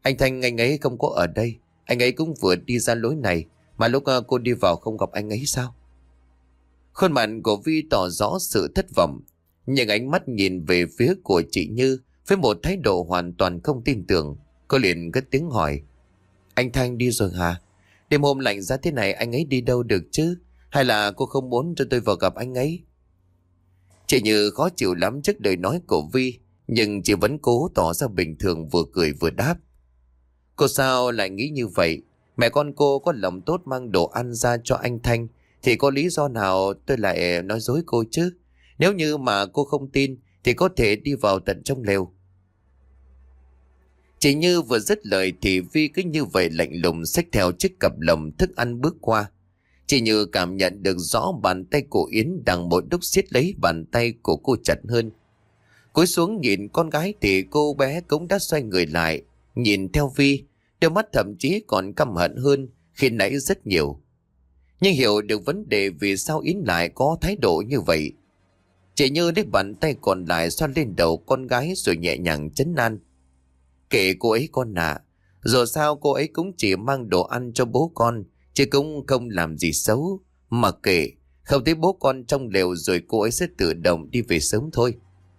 Anh Thanh anh ấy không có ở đây. Anh ấy cũng vừa đi ra lối này. Mà lúc cô đi vào không gặp anh ấy sao? Khuôn mặt của Vi tỏ rõ sự thất vọng. Nhưng ánh mắt nhìn về phía của chị Như với một thái độ hoàn toàn không tin tưởng. Cô liền cất tiếng hỏi. Anh Thanh đi rồi hả? Đêm hôm lạnh giá thế này anh ấy đi đâu được chứ? Hay là cô không muốn cho tôi vào gặp anh ấy? Chị Như khó chịu lắm trước lời nói của Vi, nhưng chị vẫn cố tỏ ra bình thường, vừa cười vừa đáp. Cô sao lại nghĩ như vậy? Mẹ con cô có lòng tốt mang đồ ăn ra cho anh Thanh, thì có lý do nào tôi lại nói dối cô chứ? Nếu như mà cô không tin thì có thể đi vào tận trong lều. Chị Như vừa dứt lời thì Vi cứ như vậy lạnh lùng xách theo chiếc cặp lồng thức ăn bước qua. Chị Như cảm nhận được rõ bàn tay của Yến đang một lúc siết lấy bàn tay của cô chặt hơn. Cúi xuống nhìn con gái thì cô bé cũng đã xoay người lại, nhìn theo Vi, đôi mắt thậm chí còn căm hận hơn khi nãy rất nhiều. Nhưng hiểu được vấn đề vì sao Yến lại có thái độ như vậy. Chị Như lấy bàn tay còn lại xoa lên đầu con gái rồi nhẹ nhàng trấn an. Kệ cô ấy con ạ, dù sao cô ấy cũng chỉ mang đồ ăn cho bố con, chứ cũng không làm gì xấu. Mà kệ, không thấy bố con trong lều rồi cô ấy sẽ tự động đi về sớm thôi.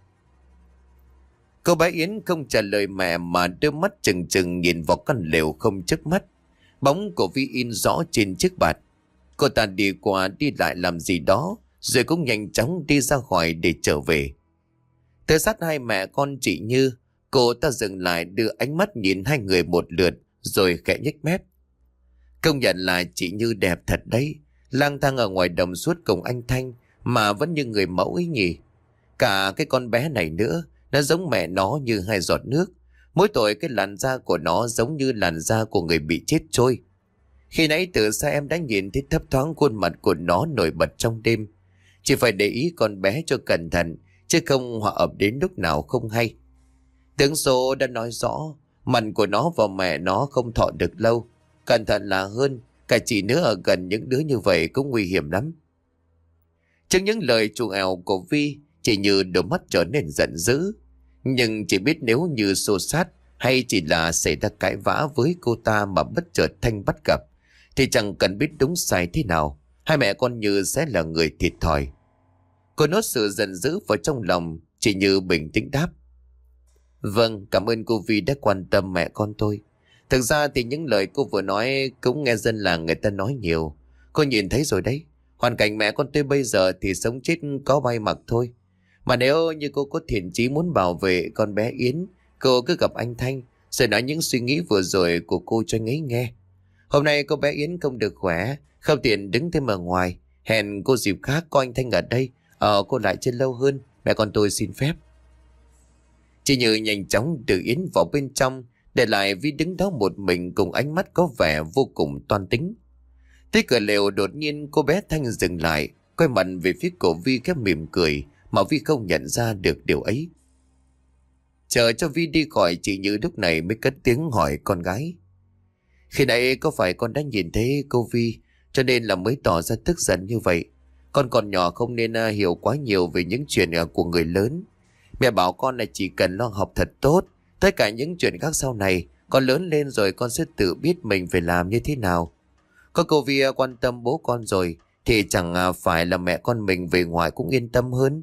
Cô bé Yến không trả lời mẹ mà đôi mắt trừng trừng nhìn vào căn lều không chớp mắt. Bóng của Vi in rõ trên chiếc bạt. Cô ta đi qua đi lại làm gì đó, rồi cũng nhanh chóng đi ra khỏi để trở về. Tới sát hai mẹ con chị Như, cô ta dừng lại đưa ánh mắt nhìn hai người một lượt rồi khẽ nhếch mép. Công nhận là chị Như đẹp thật đấy, lang thang ở ngoài đồng suốt cùng anh Thanh mà vẫn như người mẫu ấy nhỉ. Cả cái con bé này nữa, nó giống mẹ nó như hai giọt nước. Mỗi tội cái làn da của nó giống như làn da của người bị chết trôi. Khi nãy từ xa em đã nhìn thấy thấp thoáng khuôn mặt của nó nổi bật trong đêm. Chỉ phải để ý con bé cho cẩn thận, chứ không họa ập đến lúc nào không hay. Tướng số đã nói rõ, mặt của nó và mẹ nó không thọ được lâu. Cẩn thận là hơn, cả chị nữa ở gần những đứa như vậy cũng nguy hiểm lắm. Trước những lời trù ảo của Vi, chị Như đôi mắt trở nên giận dữ. Nhưng chỉ biết nếu như xô xát hay chỉ là xảy ra cãi vã với cô ta mà bất chợt Thanh bắt gặp, thì chẳng cần biết đúng sai thế nào, hai mẹ con Như sẽ là người thiệt thòi. Cô nuốt sự giận dữ vào trong lòng, chị Như bình tĩnh đáp. Vâng, cảm ơn cô Vi đã quan tâm mẹ con tôi. Thực ra thì những lời cô vừa nói cũng nghe dân làng người ta nói nhiều. Cô nhìn thấy rồi đấy. Hoàn cảnh mẹ con tôi bây giờ thì sống chết có bay mặc thôi. Mà nếu như cô có thiện chí muốn bảo vệ con bé Yến, cô cứ gặp anh Thanh rồi nói những suy nghĩ vừa rồi của cô cho anh ấy nghe. Hôm nay cô bé Yến không được khỏe, không tiện đứng thêm ở ngoài. Hẹn cô dịp khác có anh Thanh ở đây, cô lại chơi lâu hơn. Mẹ con tôi xin phép. Chị Như nhanh chóng đưa Yến vào bên trong, để lại Vi đứng đó một mình cùng ánh mắt có vẻ vô cùng toan tính. Tới cửa lều đột nhiên cô bé Thanh dừng lại, quay mặt về phía của Vi khẽ mỉm cười, mà Vi không nhận ra được điều ấy. Chờ cho Vi đi khỏi, chị Như lúc này mới cất tiếng hỏi con gái. Khi nãy có phải con đã nhìn thấy cô Vi cho nên là mới tỏ ra tức giận như vậy? Con còn nhỏ không nên hiểu quá nhiều về những chuyện của người lớn. Mẹ bảo con là chỉ cần lo học thật tốt, tất cả những chuyện khác sau này, con lớn lên rồi con sẽ tự biết mình phải làm như thế nào. Có cô Vi quan tâm bố con rồi thì chẳng phải là mẹ con mình về ngoài cũng yên tâm hơn.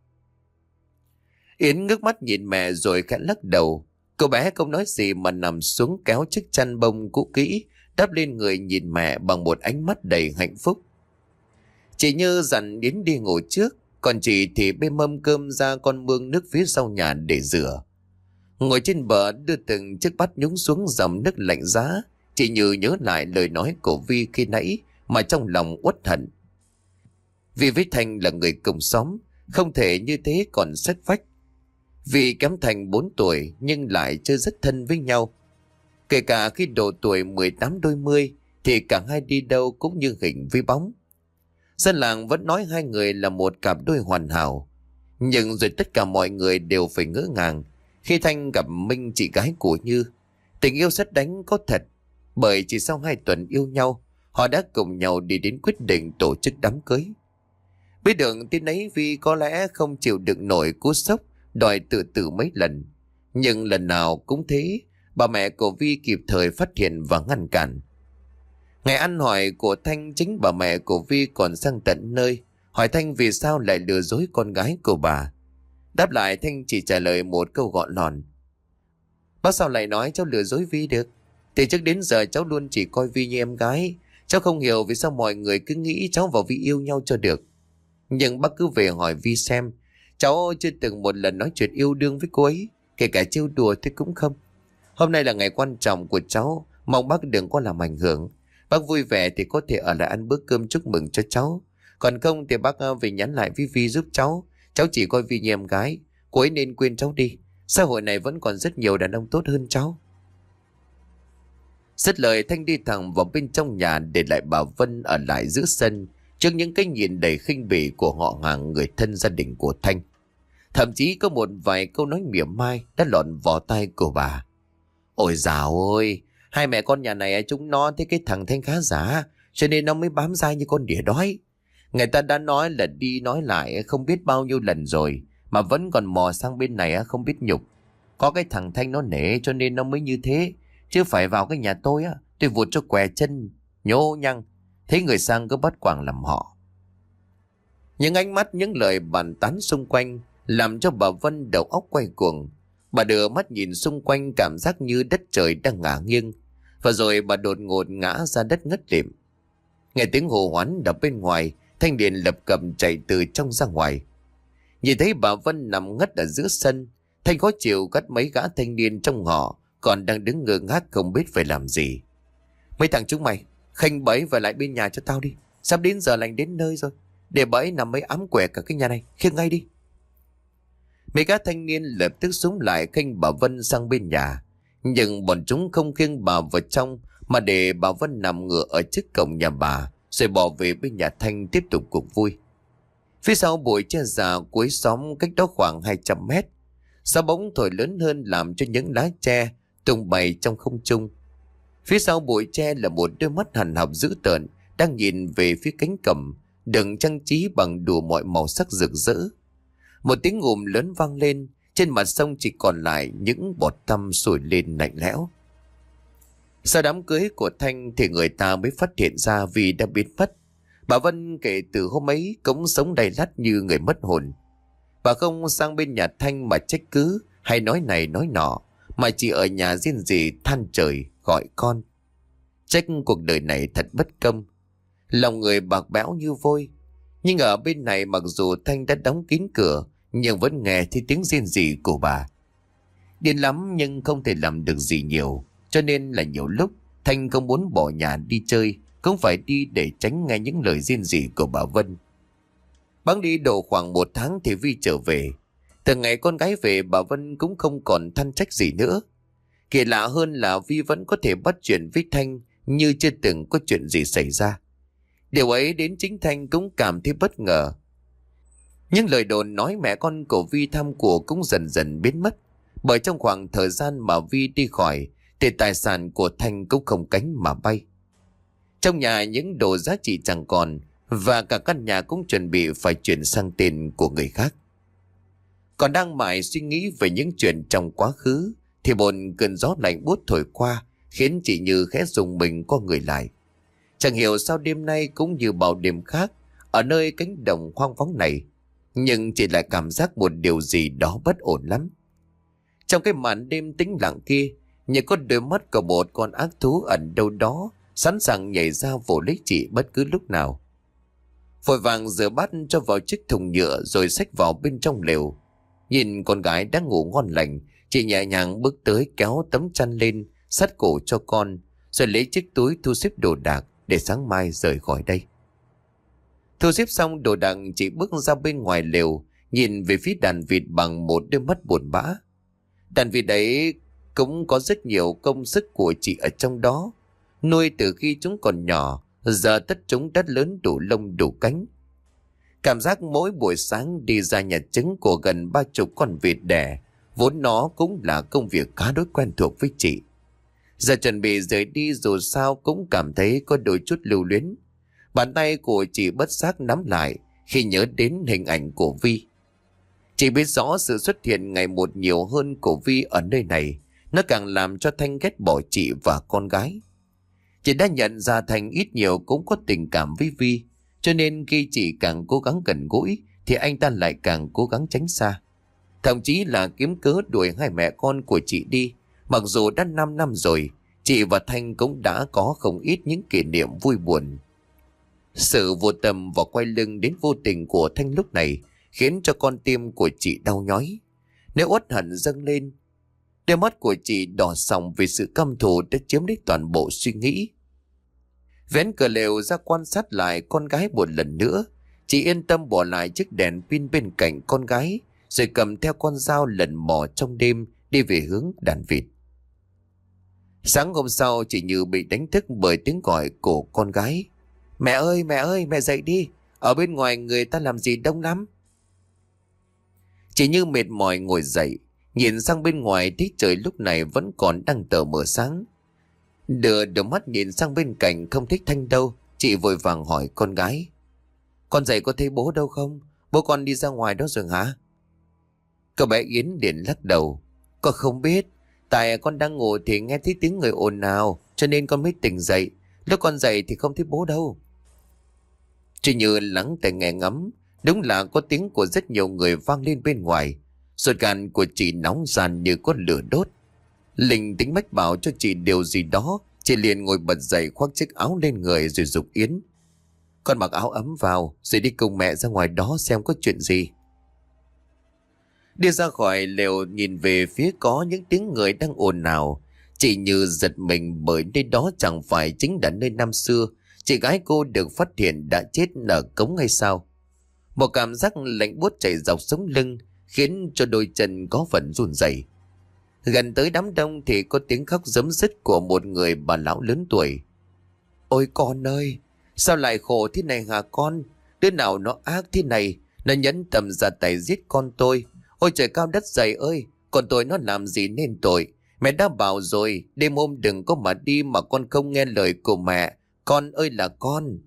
Yến ngước mắt nhìn mẹ rồi khẽ lắc đầu. Cô bé không nói gì mà nằm xuống kéo chiếc chăn bông cũ kỹ đắp lên người nhìn mẹ bằng một ánh mắt đầy hạnh phúc. Chị Như dặn Yến đi ngủ trước, còn chị thì bê mâm cơm ra con mương nước phía sau nhà để rửa. Ngồi trên bờ đưa từng chiếc bát nhúng xuống dòng nước lạnh giá, chị Như nhớ lại lời nói của Vi khi nãy mà trong lòng uất hận. Vi với Thành là người cùng xóm, không thể như thế còn sát vách. Vì kém Thành 4 tuổi nhưng lại chơi rất thân với nhau. Kể cả khi độ tuổi 18 đôi mươi thì cả hai đi đâu cũng như hình với bóng. Dân làng vẫn nói hai người là một cặp đôi hoàn hảo. Nhưng rồi tất cả mọi người đều phải ngỡ ngàng khi Thanh gặp Minh, chị gái của Như. Tình yêu sét đánh có thật, bởi chỉ sau 2 tuần yêu nhau, họ đã cùng nhau đi đến quyết định tổ chức đám cưới. Biết được tin ấy, Vi có lẽ không chịu đựng nổi cú sốc, đòi tự tử mấy lần. Nhưng lần nào cũng thế, bà mẹ của Vi kịp thời phát hiện và ngăn cản. Ngày ăn hỏi của Thanh, chính bà mẹ của Vi còn sang tận nơi hỏi Thanh vì sao lại lừa dối con gái của bà. Đáp lại, Thanh chỉ trả lời một câu gọn lòn: bác sao lại nói cháu lừa dối Vi được? Từ trước đến giờ cháu luôn chỉ coi Vi như em gái. Cháu không hiểu vì sao mọi người cứ nghĩ cháu và Vi yêu nhau cho được. Nhưng bác cứ về hỏi Vi xem, cháu chưa từng một lần nói chuyện yêu đương với cô ấy, kể cả trêu đùa thì cũng không. Hôm nay là ngày quan trọng của cháu, mong bác đừng có làm ảnh hưởng. Bác vui vẻ thì có thể ở lại ăn bữa cơm chúc mừng cho cháu. Còn không thì bác về nhắn lại với Vi giúp cháu. Cháu chỉ coi Vi như em gái, cô ấy nên quên cháu đi. Xã hội này vẫn còn rất nhiều đàn ông tốt hơn cháu. Dứt lời, Thanh đi thẳng vào bên trong nhà, để lại bà Vân ở lại giữa sân trước những cái nhìn đầy khinh bỉ của họ hàng người thân gia đình của Thanh. Thậm chí có một vài câu nói mỉa mai đã lọt vào tai của bà. Ôi dào ôi, hai mẹ con nhà này chúng nó thấy cái thằng Thanh khá giả, cho nên nó mới bám dai như con đỉa đói. Người ta đã nói là đi nói lại không biết bao nhiêu lần rồi, mà vẫn còn mò sang bên này không biết nhục. Có cái thằng Thanh nó nể cho nên nó mới như thế, chứ phải vào cái nhà tôi tôi vụt cho què chân, nhô nhăng. Thấy người sang cứ bắt quàng làm họ. Những ánh mắt, những lời bàn tán xung quanh làm cho bà Vân đầu óc quay cuồng. Bà đưa mắt nhìn xung quanh, cảm giác như đất trời đang ngả nghiêng. Và rồi bà đột ngột ngã ra đất ngất lịm. Nghe tiếng hô hoán đập bên ngoài, Thanh liền lập cập chạy từ trong ra ngoài. Nhìn thấy bà Vân nằm ngất ở giữa sân, Thanh khó chịu cắt mấy gã thanh niên trong họ còn đang đứng ngơ ngác không biết phải làm gì. Mấy thằng chúng mày, khênh bẫy về lại bên nhà cho tao đi. Sắp đến giờ lành đến nơi rồi, để bẫy nằm mấy ám quẻ cả cái nhà này, khiêng ngay đi. Mấy gã thanh niên lập tức xúm lại khênh bà Vân sang bên nhà. Nhưng bọn chúng không khiêng bà vào trong, mà để bà Vân nằm ngửa ở trước cổng nhà bà, rồi bỏ về bên nhà Thanh tiếp tục cuộc vui. Phía sau bụi tre già cuối xóm cách đó khoảng 200 mét, gió bỗng thổi lớn hơn làm cho những lá tre tung bay trong không trung. Phía sau bụi tre là một đôi mắt hằn học dữ tợn đang nhìn về phía cánh cổng được trang trí bằng đủ mọi màu sắc rực rỡ. Một tiếng ngùm lớn vang lên, trên mặt sông chỉ còn lại những bọt tăm sủi lên lạnh lẽo. Sau đám cưới của Thanh thì người ta mới phát hiện ra Vi đã biến mất. Bà Vân kể từ hôm ấy cũng sống đầy lắt như người mất hồn. Bà không sang bên nhà Thanh mà trách cứ hay nói này nói nọ, mà chỉ ở nhà riêng rỉ than trời gọi con. Trách cuộc đời này thật bất công, lòng người bạc bẽo như vôi. Nhưng ở bên này, mặc dù Thanh đã đóng kín cửa, nhưng vẫn nghe thấy tiếng riêng rỉ của bà. Điên lắm nhưng không thể làm được gì nhiều, cho nên là nhiều lúc Thanh không muốn bỏ nhà đi chơi, cũng phải đi để tránh nghe những lời riêng rỉ của bà Vân. Bẵng đi độ khoảng 1 tháng thì Vi trở về. Từ ngày con gái về, bà Vân cũng không còn than trách gì nữa. Kỳ lạ hơn là Vi vẫn có thể bắt chuyện với Thanh như chưa từng có chuyện gì xảy ra. Điều ấy đến chính Thanh cũng cảm thấy bất ngờ. Những lời đồn nói mẹ con của Vi tham của cũng dần dần biến mất. Bởi trong khoảng thời gian mà Vi đi khỏi thì tài sản của Thanh cũng không cánh mà bay. Trong nhà những đồ giá trị chẳng còn, và cả căn nhà cũng chuẩn bị phải chuyển sang tên của người khác. Còn đang mải suy nghĩ về những chuyện trong quá khứ thì một cơn gió lạnh buốt thổi qua, khiến chị Như khẽ rùng mình co người lại. Chẳng hiểu sao đêm nay cũng như bao đêm khác, ở nơi cánh đồng hoang vắng này, nhưng chị lại cảm giác một điều gì đó bất ổn lắm. Trong cái màn đêm tĩnh lặng kia, như có đôi mắt của một con ác thú ẩn đâu đó, sẵn sàng nhảy ra vồ lấy chị bất cứ lúc nào. Vội vàng rửa bát cho vào chiếc thùng nhựa rồi xách vào bên trong lều. Nhìn con gái đang ngủ ngon lành, chị nhẹ nhàng bước tới kéo tấm chăn lên, sát cổ cho con, rồi lấy chiếc túi thu xếp đồ đạc để sáng mai rời khỏi đây. Thu xếp xong đồ đạc, chị bước ra bên ngoài lều, nhìn về phía đàn vịt bằng một đôi mắt buồn bã. Đàn vịt ấy cũng có rất nhiều công sức của chị ở trong đó. Nuôi từ khi chúng còn nhỏ, giờ tất chúng đã lớn đủ lông đủ cánh. Cảm giác mỗi buổi sáng đi ra nhà trứng của gần 30 con vịt đẻ, vốn nó cũng là công việc khá đối quen thuộc với chị. Giờ chuẩn bị rời đi dù sao cũng cảm thấy có đôi chút lưu luyến. Bàn tay của chị bất giác nắm lại khi nhớ đến hình ảnh của Vi. Chị biết rõ sự xuất hiện ngày một nhiều hơn của Vi ở nơi này nó càng làm cho Thanh ghét bỏ chị và con gái. Chị đã nhận ra Thanh ít nhiều cũng có tình cảm với Vi, cho nên khi chị càng cố gắng gần gũi thì anh ta lại càng cố gắng tránh xa. Thậm chí là kiếm cớ đuổi hai mẹ con của chị đi. Mặc dù đã 5 năm rồi, chị và Thanh cũng đã có không ít những kỷ niệm vui buồn. Sự vô tâm và quay lưng đến vô tình của Thanh lúc này khiến cho con tim của chị đau nhói. Nếu uất hận dâng lên, đôi mắt của chị đỏ sòng vì sự căm thù đã chiếm lấy toàn bộ suy nghĩ. Vén cửa lều ra quan sát lại con gái một lần nữa, chị yên tâm bỏ lại chiếc đèn pin bên cạnh con gái, rồi cầm theo con dao lần mò trong đêm đi về hướng đàn vịt. Sáng hôm sau, chị Như bị đánh thức bởi tiếng gọi của con gái. Mẹ ơi, mẹ dậy đi, ở bên ngoài người ta làm gì đông lắm. Chị Như mệt mỏi ngồi dậy, nhìn sang bên ngoài thấy trời lúc này vẫn còn đang tờ mờ sáng. Đưa đôi mắt nhìn sang bên cạnh không thích Thanh đâu, chị vội vàng hỏi con gái. Con dậy có thấy bố đâu không? Bố con đi ra ngoài đó rồi hả? Cậu bé Yến liền lắc đầu. Con không biết, tại con đang ngủ thì nghe thấy tiếng người ồn ào, cho nên con mới tỉnh dậy. Lúc con dậy thì không thấy bố đâu. Chị Như lắng tai nghe ngắm, đúng là có tiếng của rất nhiều người vang lên bên ngoài. Ruột gan của chị nóng ran như có lửa đốt. Linh tính mách bảo cho chị điều gì đó, chị liền ngồi bật dậy khoác chiếc áo lên người rồi giục Yến. Con mặc áo ấm vào, rồi đi cùng mẹ ra ngoài đó xem có chuyện gì. Đi ra khỏi lều nhìn về phía có những tiếng người đang ồn ào. Chị Như giật mình bởi nơi đó chẳng phải chính là nơi năm xưa chị gái cô được phát hiện đã chết ở cống hay sao. Một cảm giác lạnh buốt chảy dọc sống lưng khiến cho đôi chân có phần run rẩy. Gần tới đám đông thì có tiếng khóc rấm rứt của một người bà lão lớn tuổi. Ôi con ơi, sao lại khổ thế này hả con? Đứa nào nó ác thế này, nó nhẫn tâm ra tay giết con tôi. Ôi trời cao đất dày ơi, con tôi nó làm gì nên tội? Mẹ đã bảo rồi, đêm hôm đừng có mà đi mà con không nghe lời của mẹ. Con ơi là con.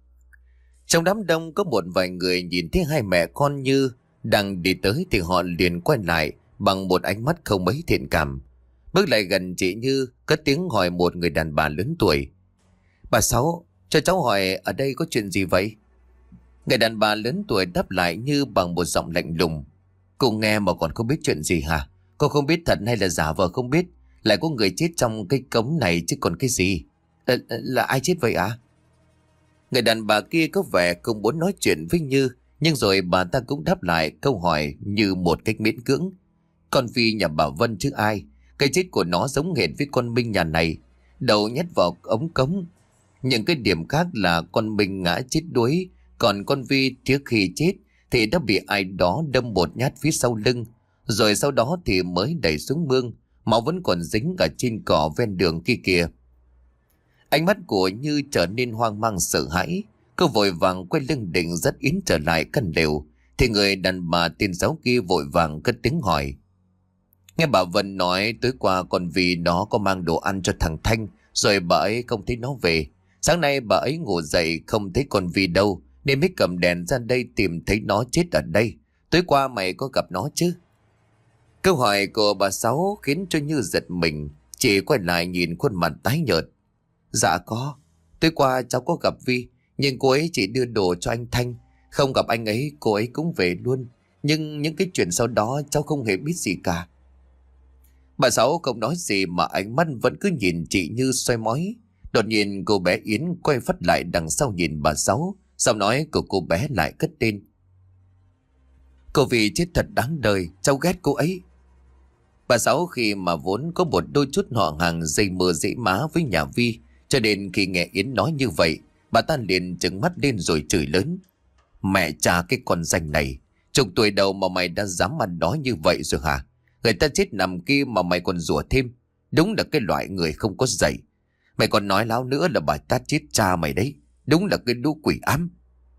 Trong đám đông có một vài người nhìn thấy hai mẹ con Như đang đi tới thì họ liền quay lại bằng một ánh mắt không mấy thiện cảm. Bước lại gần chị Như, cất tiếng hỏi một người đàn bà lớn tuổi. Bà Sáu, cho cháu hỏi ở đây có chuyện gì vậy? Người đàn bà lớn tuổi đáp lại Như bằng một giọng lạnh lùng. Cô nghe mà còn không biết chuyện gì hả? Cô không biết thật hay là giả vờ không biết? Lại có người chết trong cái cống này chứ còn cái gì? Là ai chết vậy ạ? Người đàn bà kia có vẻ không muốn nói chuyện với Như, nhưng rồi bà ta cũng đáp lại câu hỏi như một cách miễn cưỡng. Con Phi nhà bà Vân chứ ai? Cái chết của nó giống hệt với con Minh nhà này, đầu nhét vào ống cống. Những cái điểm khác là con Minh ngã chết đuối, còn con Vi trước khi chết thì đã bị ai đó đâm một nhát phía sau lưng, rồi sau đó thì mới đẩy xuống mương, máu vẫn còn dính ở trên cỏ ven đường kia kìa. Ánh mắt của Như trở nên hoang mang sợ hãi. Cô vội vàng quay lưng định dắt Yến trở lại căn lều, thì người đàn bà tên Giáo kia vội vàng cất tiếng hỏi. Nghe bà Vân nói tối qua còn vì nó có mang đồ ăn cho thằng Thanh, rồi bà ấy không thấy nó về. Sáng nay bà ấy ngủ dậy không thấy con Vi đâu, nên mới cầm đèn ra đây tìm thấy nó chết ở đây. Tối qua mày có gặp nó chứ? Câu hỏi của bà Sáu khiến cho Như giật mình. Chị quay lại nhìn khuôn mặt tái nhợt. Dạ có, tối qua cháu có gặp Vi, nhưng cô ấy chỉ đưa đồ cho anh Thanh. Không gặp anh ấy cô ấy cũng về luôn. Nhưng những cái chuyện sau đó cháu không hề biết gì cả. Bà Sáu không nói gì mà ánh mắt vẫn cứ nhìn chị Như soi mói. Đột nhiên cô bé Yến quay phát lại đằng sau nhìn bà Sáu. Giọng nói của cô bé lại cất lên. Cô Vi chết thật đáng đời, cháu ghét cô ấy. Bà Sáu khi mà vốn có một đôi chút họ hàng dây mưa dễ má với nhà Vi, cho nên khi nghe Yến nói như vậy, bà ta liền trừng mắt lên rồi chửi lớn. Mẹ cha cái con danh này, chục tuổi đầu mà mày đã dám ăn nói như vậy rồi hả? Người ta chết nằm kia mà mày còn rủa thêm. Đúng là cái loại người không có dạy. Mày còn nói láo nữa là bà ta chết cha mày đấy. Đúng là cái lũ quỷ ám.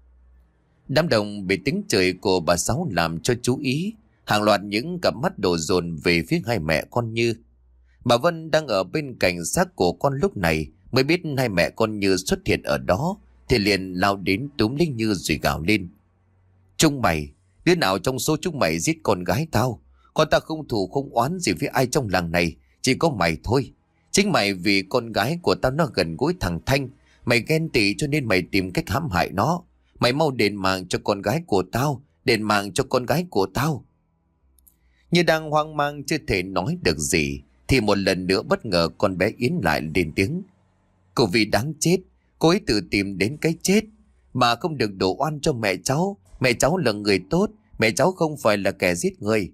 Đám đông bị tiếng chửi của bà Sáu làm cho chú ý. Hàng loạt những cặp mắt đổ dồn về phía hai mẹ con Như. Bà Vân đang ở bên cạnh xác của con lúc này mới biết hai mẹ con Như xuất hiện ở đó, thì liền lao đến túm lấy Như rồi gào lên. Chúng mày, đứa nào trong số chúng mày giết con gái tao? Con ta không thù không oán gì với ai trong làng này, chỉ có mày thôi. Chính mày vì con gái của tao nó gần gũi thằng Thanh. Mày ghen tị cho nên mày tìm cách hãm hại nó. Mày mau đền mạng cho con gái của tao. Đền mạng cho con gái của tao. Như đang hoang mang chưa thể nói được gì, thì một lần nữa bất ngờ con bé Yến lại lên tiếng. Cô vì đáng chết, cô ấy tự tìm đến cái chết, mà không được đổ oan cho mẹ cháu. Mẹ cháu là người tốt, mẹ cháu không phải là kẻ giết người.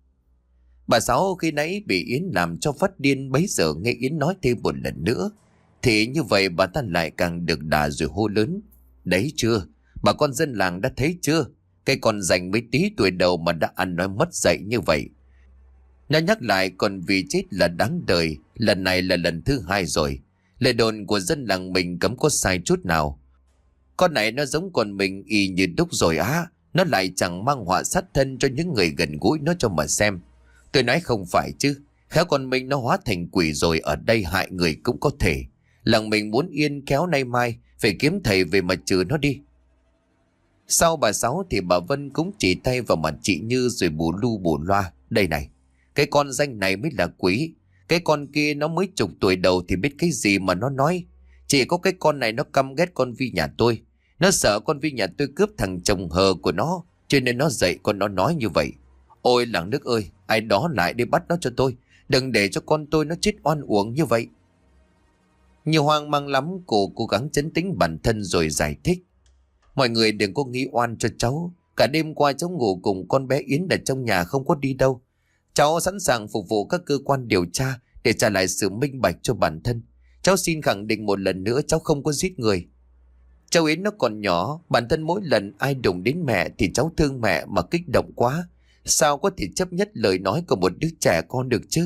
Bà Sáu khi nãy bị Yến làm cho phát điên, bấy giờ nghe Yến nói thêm một lần nữa, thì như vậy bà ta lại càng được đà rồi hô lớn. Đấy chưa, bà con dân làng đã thấy chưa? Cái con rảnh mấy tí tuổi đầu mà đã ăn nói mất dạy như vậy. Nó nhắc lại còn vì chết là đáng đời. Lần này là lần thứ 2 rồi. Lời đồn của dân làng mình cấm có sai chút nào. Con này nó giống con mình y như đúc rồi á. Nó lại chẳng mang họa sát thân cho những người gần gũi nó cho mà xem. Tôi nói không phải chứ. Khéo con mình nó hóa thành quỷ rồi, ở đây hại người cũng có thể. Làng mình muốn yên khéo nay mai phải kiếm thầy về mà trừ nó đi. Sau bà Sáu thì bà Vân cũng chỉ tay vào mặt chị Như rồi bù lu bù loa. Đây này, cái con danh này mới là quý. Cái con kia nó mới chục tuổi đầu thì biết cái gì mà nó nói. Chỉ có cái con này nó căm ghét con Vi nhà tôi. Nó sợ con Vi nhà tôi cướp thằng chồng hờ của nó, cho nên nó dạy con nó nói như vậy. Ôi làng nước ơi, ai đó lại đi bắt nó cho tôi. Đừng để cho con tôi nó chết oan uổng như vậy. Nhiều hoang mang lắm, cô cố gắng trấn tĩnh bản thân rồi giải thích. Mọi người đừng có nghĩ oan cho cháu. Cả đêm qua cháu ngủ cùng con bé Yến ở trong nhà không có đi đâu. Cháu sẵn sàng phục vụ các cơ quan điều tra để trả lại sự minh bạch cho bản thân. Cháu xin khẳng định một lần nữa cháu không có giết người. Cháu Yến nó còn nhỏ, bản thân mỗi lần ai đụng đến mẹ thì cháu thương mẹ mà kích động quá. Sao có thể chấp nhất lời nói của một đứa trẻ con được chứ?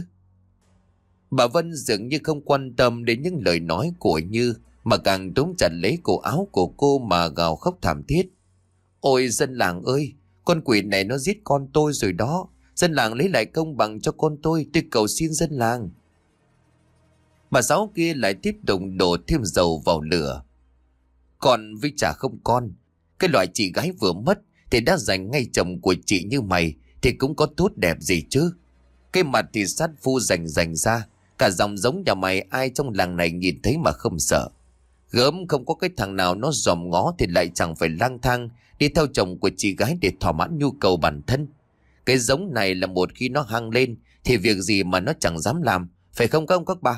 Bà Vân dường như không quan tâm đến những lời nói của Như, mà càng túm chặt lấy cổ áo của cô mà gào khóc thảm thiết. Ôi dân làng ơi, con quỷ này nó giết con tôi rồi đó. Dân làng lấy lại công bằng cho con tôi cầu xin dân làng. Bà Sáu kia lại tiếp tục đổ thêm dầu vào lửa. Còn với chả không con, cái loại chị gái vừa mất thì đã giành ngay chồng của chị như mày thì cũng có tốt đẹp gì chứ. Cái mặt thì sát phu rành ra, cả dòng giống nhà mày ai trong làng này nhìn thấy mà không sợ. Gớm không có cái thằng nào nó dòm ngó thì lại chẳng phải lang thang đi theo chồng của chị gái để thỏa mãn nhu cầu bản thân. Cái giống này là một khi nó hăng lên thì việc gì mà nó chẳng dám làm, phải không các bà?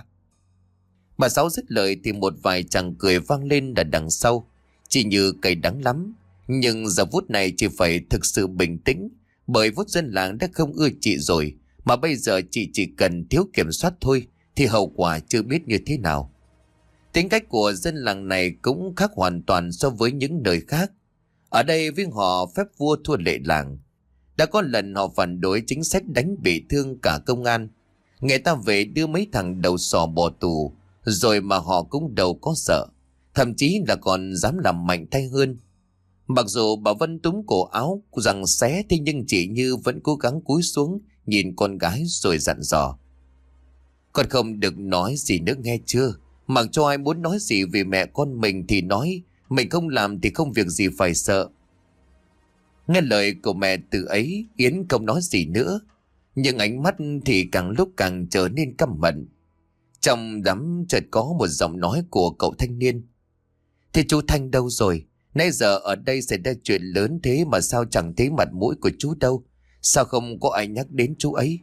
Bà Sáu dứt lời thì một vài chàng cười vang lên ở đằng sau. Chị Như cay đắng lắm, nhưng giờ phút này chị phải thực sự bình tĩnh, bởi vút dân làng đã không ưa chị rồi, mà bây giờ chị chỉ cần thiếu kiểm soát thôi thì hậu quả chưa biết như thế nào. Tính cách của dân làng này cũng khác hoàn toàn so với những nơi khác. Ở đây với họ phép vua thua lệ làng. Đã có lần họ phản đối chính sách đánh bị thương cả công an. Người ta về đưa mấy thằng đầu sò bỏ tù, rồi mà họ cũng đâu có sợ. Thậm chí là còn dám làm mạnh tay hơn. Mặc dù bà Vân túm cổ áo rằng xé, thế nhưng chị Như vẫn cố gắng cúi xuống nhìn con gái rồi dặn dò. Con không được nói gì nữa nghe chưa? Mặc cho ai muốn nói gì về mẹ con mình thì nói. Mình không làm thì không việc gì phải sợ. Nghe lời của mẹ từ ấy, Yến không nói gì nữa. Nhưng ánh mắt thì càng lúc càng trở nên căm hận. Trong đám chợt có một giọng nói của cậu thanh niên. Thế chú Thanh đâu rồi? Nãy giờ ở đây xảy ra chuyện lớn thế mà sao chẳng thấy mặt mũi của chú đâu? Sao không có ai nhắc đến chú ấy?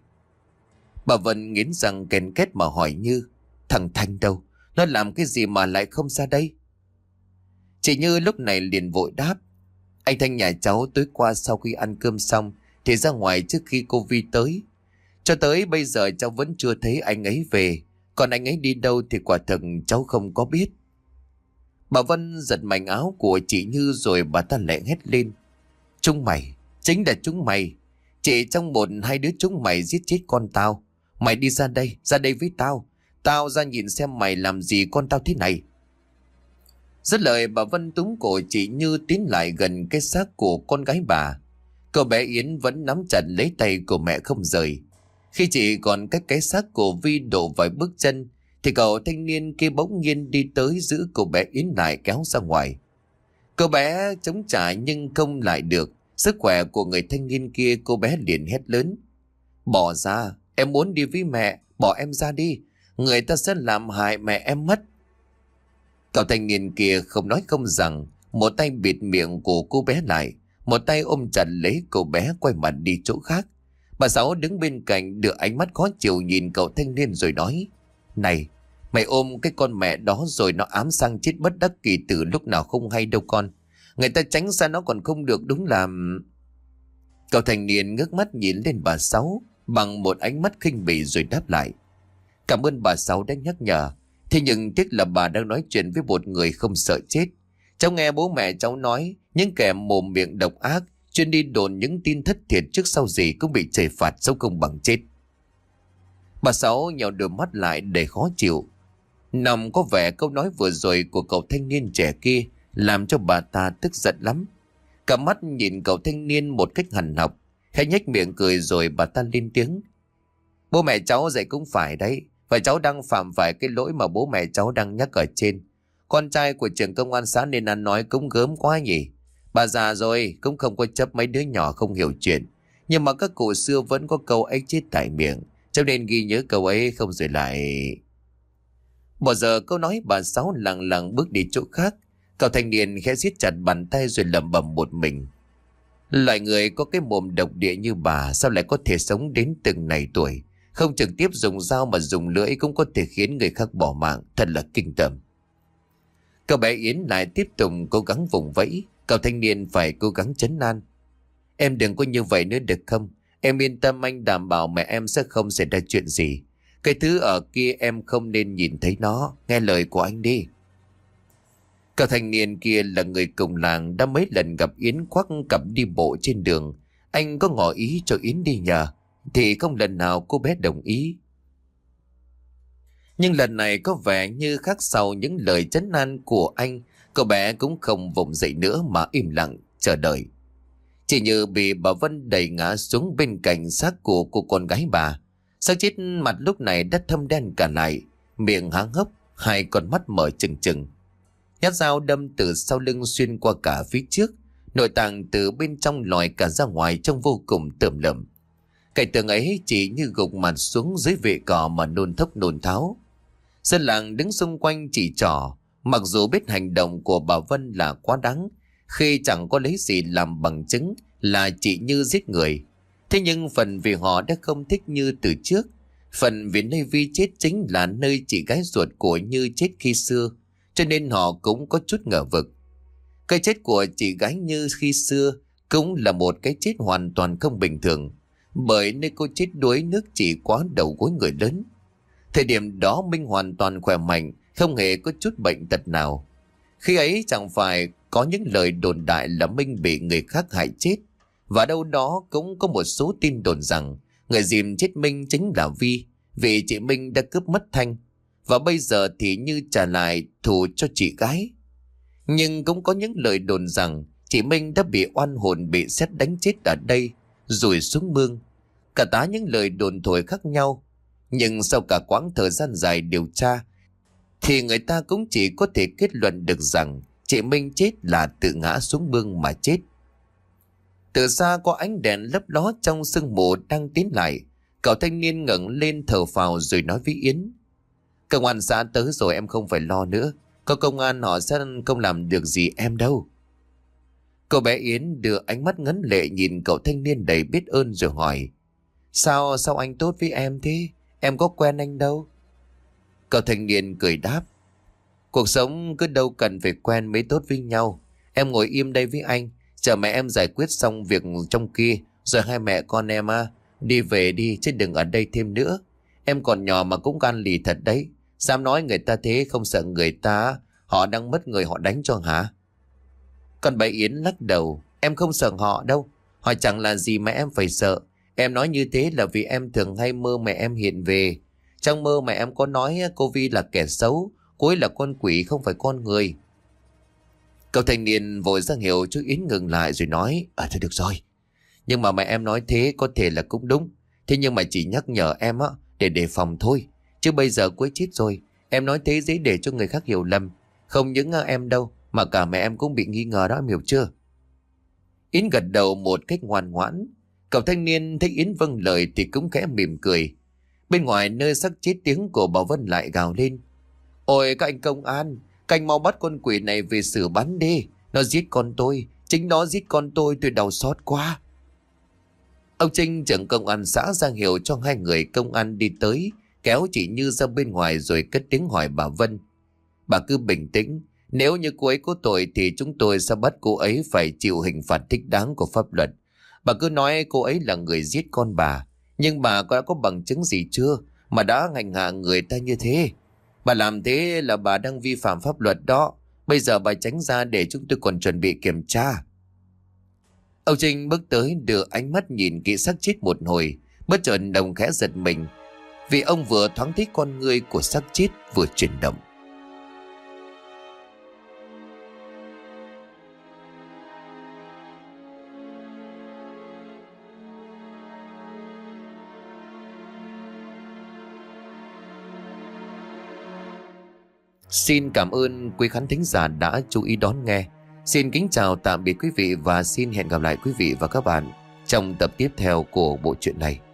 Bà Vân nghiến răng ken két mà hỏi Như. Thằng Thanh đâu? Nó làm cái gì mà lại không ra đây? Chị Như lúc này liền vội đáp. Anh Thanh nhà cháu tối qua sau khi ăn cơm xong thì ra ngoài trước khi cô Vi tới. Cho tới bây giờ cháu vẫn chưa thấy anh ấy về. Còn anh ấy đi đâu thì quả thật cháu không có biết. Bà Vân giật mảnh áo của chị Như rồi bà ta lại hét lên. Chúng mày, chính là chúng mày. Chỉ trong một hai đứa chúng mày giết chết con tao. Mày đi ra đây với tao. Tao ra nhìn xem mày làm gì con tao thế này. Dứt lời bà Vân túm cổ chị Như tiến lại gần cái xác của con gái bà. Cậu bé Yến vẫn nắm chặt lấy tay của mẹ không rời. Khi chị còn cách cái xác của Vi độ vài bước chân thì cậu thanh niên kia bỗng nhiên đi tới giữ cô bé Yến lại kéo ra ngoài. Cô bé chống trả nhưng không lại được sức khỏe của người thanh niên kia. Cô bé liền hét lớn. Bỏ ra, em muốn đi với mẹ Bỏ em ra đi, người ta sẽ làm hại mẹ em mất. Cậu thanh niên kia không nói không rằng, một tay bịt miệng của cô bé lại, một tay ôm chặt lấy cô bé quay mặt đi chỗ khác. Bà Sáu đứng bên cạnh đưa ánh mắt khó chịu nhìn cậu thanh niên rồi nói: Này, mày ôm cái con mẹ đó rồi nó ám sang chết bất đắc kỳ từ lúc nào không hay đâu con. Người ta tránh xa nó còn không được, đúng là... Cậu thanh niên ngước mắt nhìn lên bà Sáu bằng một ánh mắt khinh bỉ rồi đáp lại: Cảm ơn bà Sáu đã nhắc nhở. Thế nhưng tiếc là bà đang nói chuyện với một người không sợ chết. Cháu nghe bố mẹ cháu nói, những kẻ mồm miệng độc ác chuyên đi đồn những tin thất thiệt trước sau gì cũng bị trừng phạt sống không bằng chết. Bà Sáu nhào đôi mắt lại đầy khó chịu. Nằm có vẻ câu nói vừa rồi của cậu thanh niên trẻ kia làm cho bà ta tức giận lắm. Cả mắt nhìn cậu thanh niên một cách hằn học, khẽ nhếch miệng cười rồi bà ta lên tiếng: Bố mẹ cháu dạy cũng phải đấy, và cháu đang phạm phải cái lỗi mà bố mẹ cháu đang nhắc ở trên. Con trai của trưởng công an xã nên ăn nói cũng gớm quá nhỉ. Bà già rồi cũng không có chấp mấy đứa nhỏ không hiểu chuyện. Nhưng mà các cụ xưa vẫn có câu ấy chết tại miệng, cho nên ghi nhớ câu ấy không rồi lại... Bỏ giờ câu nói bà Sáu lặng lặng bước đi chỗ khác. Cậu thanh niên khẽ siết chặt bàn tay rồi lẩm bẩm một mình: Loại người có cái mồm độc địa như bà sao lại có thể sống đến từng này tuổi. Không trực tiếp dùng dao mà dùng lưỡi cũng có thể khiến người khác bỏ mạng. Thật là kinh tởm. Cậu bé Yến lại tiếp tục cố gắng vùng vẫy. Cậu thanh niên phải cố gắng trấn an: Em đừng có như vậy nữa được không? Em yên tâm, anh đảm bảo mẹ em sẽ không xảy ra chuyện gì. Cái thứ ở kia em không nên nhìn thấy nó. Nghe lời của anh đi. Cậu thanh niên kia là người cùng làng, đã mấy lần gặp Yến khoác cặp đi bộ trên đường. Anh có ngỏ ý cho Yến đi nhờ, thì không lần nào cô bé đồng ý. Nhưng lần này có vẻ như khác sau những lời trấn an của anh, cậu bé cũng không vùng dậy nữa mà im lặng chờ đợi. Chỉ như bị bà Vân đẩy ngã xuống bên cạnh xác của cô con gái bà. Xác chết mặt lúc này đã thâm đen cả lại, miệng há hốc, hai con mắt mở trừng trừng. Nhát dao đâm từ sau lưng xuyên qua cả phía trước, nội tạng từ bên trong lòi cả ra ngoài trông vô cùng tởm lợm. Cảnh tượng ấy chỉ như gục mặt xuống dưới vệ cỏ mà nôn thốc nôn tháo. Dân làng đứng xung quanh chỉ trỏ, mặc dù biết hành động của bà Vân là quá đáng khi chẳng có lấy gì làm bằng chứng là chị Như giết người. Thế nhưng phần vì họ đã không thích Như từ trước, phần vì nơi Vi chết chính là nơi chị gái ruột của Như chết khi xưa, cho nên họ cũng có chút ngờ vực. Cái chết của chị gái Như khi xưa cũng là một cái chết hoàn toàn không bình thường, bởi nơi cô chết đuối nước chỉ quá đầu gối người lớn. Thời điểm đó Minh hoàn toàn khỏe mạnh, không hề có chút bệnh tật nào. Khi ấy chẳng phải có những lời đồn đại là Minh bị người khác hại chết, và đâu đó cũng có một số tin đồn rằng người dìm chết Minh chính là Vi, vì chị Minh đã cướp mất Thanh, và bây giờ thì Như trả lại thù cho chị gái. Nhưng cũng có những lời đồn rằng chị Minh đã bị oan hồn bị sét đánh chết ở đây rồi xuống mương. Cả tá những lời đồn thổi khác nhau, nhưng sau cả quãng thời gian dài điều tra thì người ta cũng chỉ có thể kết luận được rằng chị Minh chết là tự ngã xuống mương mà chết. Từ xa có ánh đèn lấp ló trong sương mù đang tiến lại. Cậu thanh niên ngẩng lên thở phào rồi nói với Yến: Công an xã tới rồi, em không phải lo nữa. Có công an họ sẽ không làm được gì em đâu. Cô bé Yến đưa ánh mắt ngấn lệ nhìn cậu thanh niên đầy biết ơn rồi hỏi: Sao anh tốt với em thế? Em có quen anh đâu. Cậu thanh niên cười đáp: Cuộc sống cứ đâu cần phải quen mới tốt với nhau. Em ngồi im đây với anh, chờ mẹ em giải quyết xong việc trong kia, rồi hai mẹ con em đi về đi, chứ đừng ở đây thêm nữa. Em còn nhỏ mà cũng gan lì thật đấy. Dám nói người ta thế, không sợ người ta họ đang mất người họ đánh cho hả? Còn bà Yến lắc đầu: Em không sợ họ đâu. Họ chẳng là gì mà em phải sợ. Em nói như thế là vì em thường hay mơ mẹ em hiện về. Trong mơ mẹ em có nói cô Vi là kẻ xấu, cô ấy là con quỷ không phải con người. Cậu thanh niên vội ra hiệu cho Yến ngừng lại rồi nói: Thôi được rồi. Nhưng mà mẹ em nói thế có thể là cũng đúng. Thế nhưng mà chỉ nhắc nhở em để đề phòng thôi. Chứ bây giờ cô ấy chết rồi, em nói thế dễ để cho người khác hiểu lầm. Không những em đâu mà cả mẹ em cũng bị nghi ngờ đó, em hiểu chưa? Yến gật đầu một cách ngoan ngoãn. Cậu thanh niên thấy Yến vâng lời thì cũng khẽ mỉm cười. Bên ngoài nơi xác chết, tiếng của bà Vân lại gào lên: Ôi các anh công an, các anh mau bắt con quỷ này về xử bắn đi. Nó giết con tôi, chính nó giết con tôi đau xót quá. Ông Trinh trưởng công an xã ra hiệu cho hai người công an đi tới, kéo chị Như ra bên ngoài rồi cất tiếng hỏi bà Vân: Bà cứ bình tĩnh, nếu như cô ấy có tội thì chúng tôi sẽ bắt cô ấy phải chịu hình phạt thích đáng của pháp luật. Bà cứ nói cô ấy là người giết con bà, nhưng bà đã có bằng chứng gì chưa mà đã hành hạ người ta như thế? Bà làm thế là bà đang vi phạm pháp luật đó. Bây giờ bà tránh ra để chúng tôi còn chuẩn bị kiểm tra. Ông Trinh bước tới đưa ánh mắt nhìn kỹ xác chết một hồi. Bất chợt đồng khẽ giật mình, vì ông vừa thoáng thấy con ngươi của xác chết vừa chuyển động. Xin cảm ơn quý khán thính giả đã chú ý đón nghe. Xin kính chào tạm biệt quý vị và xin hẹn gặp lại quý vị và các bạn trong tập tiếp theo của bộ truyện này.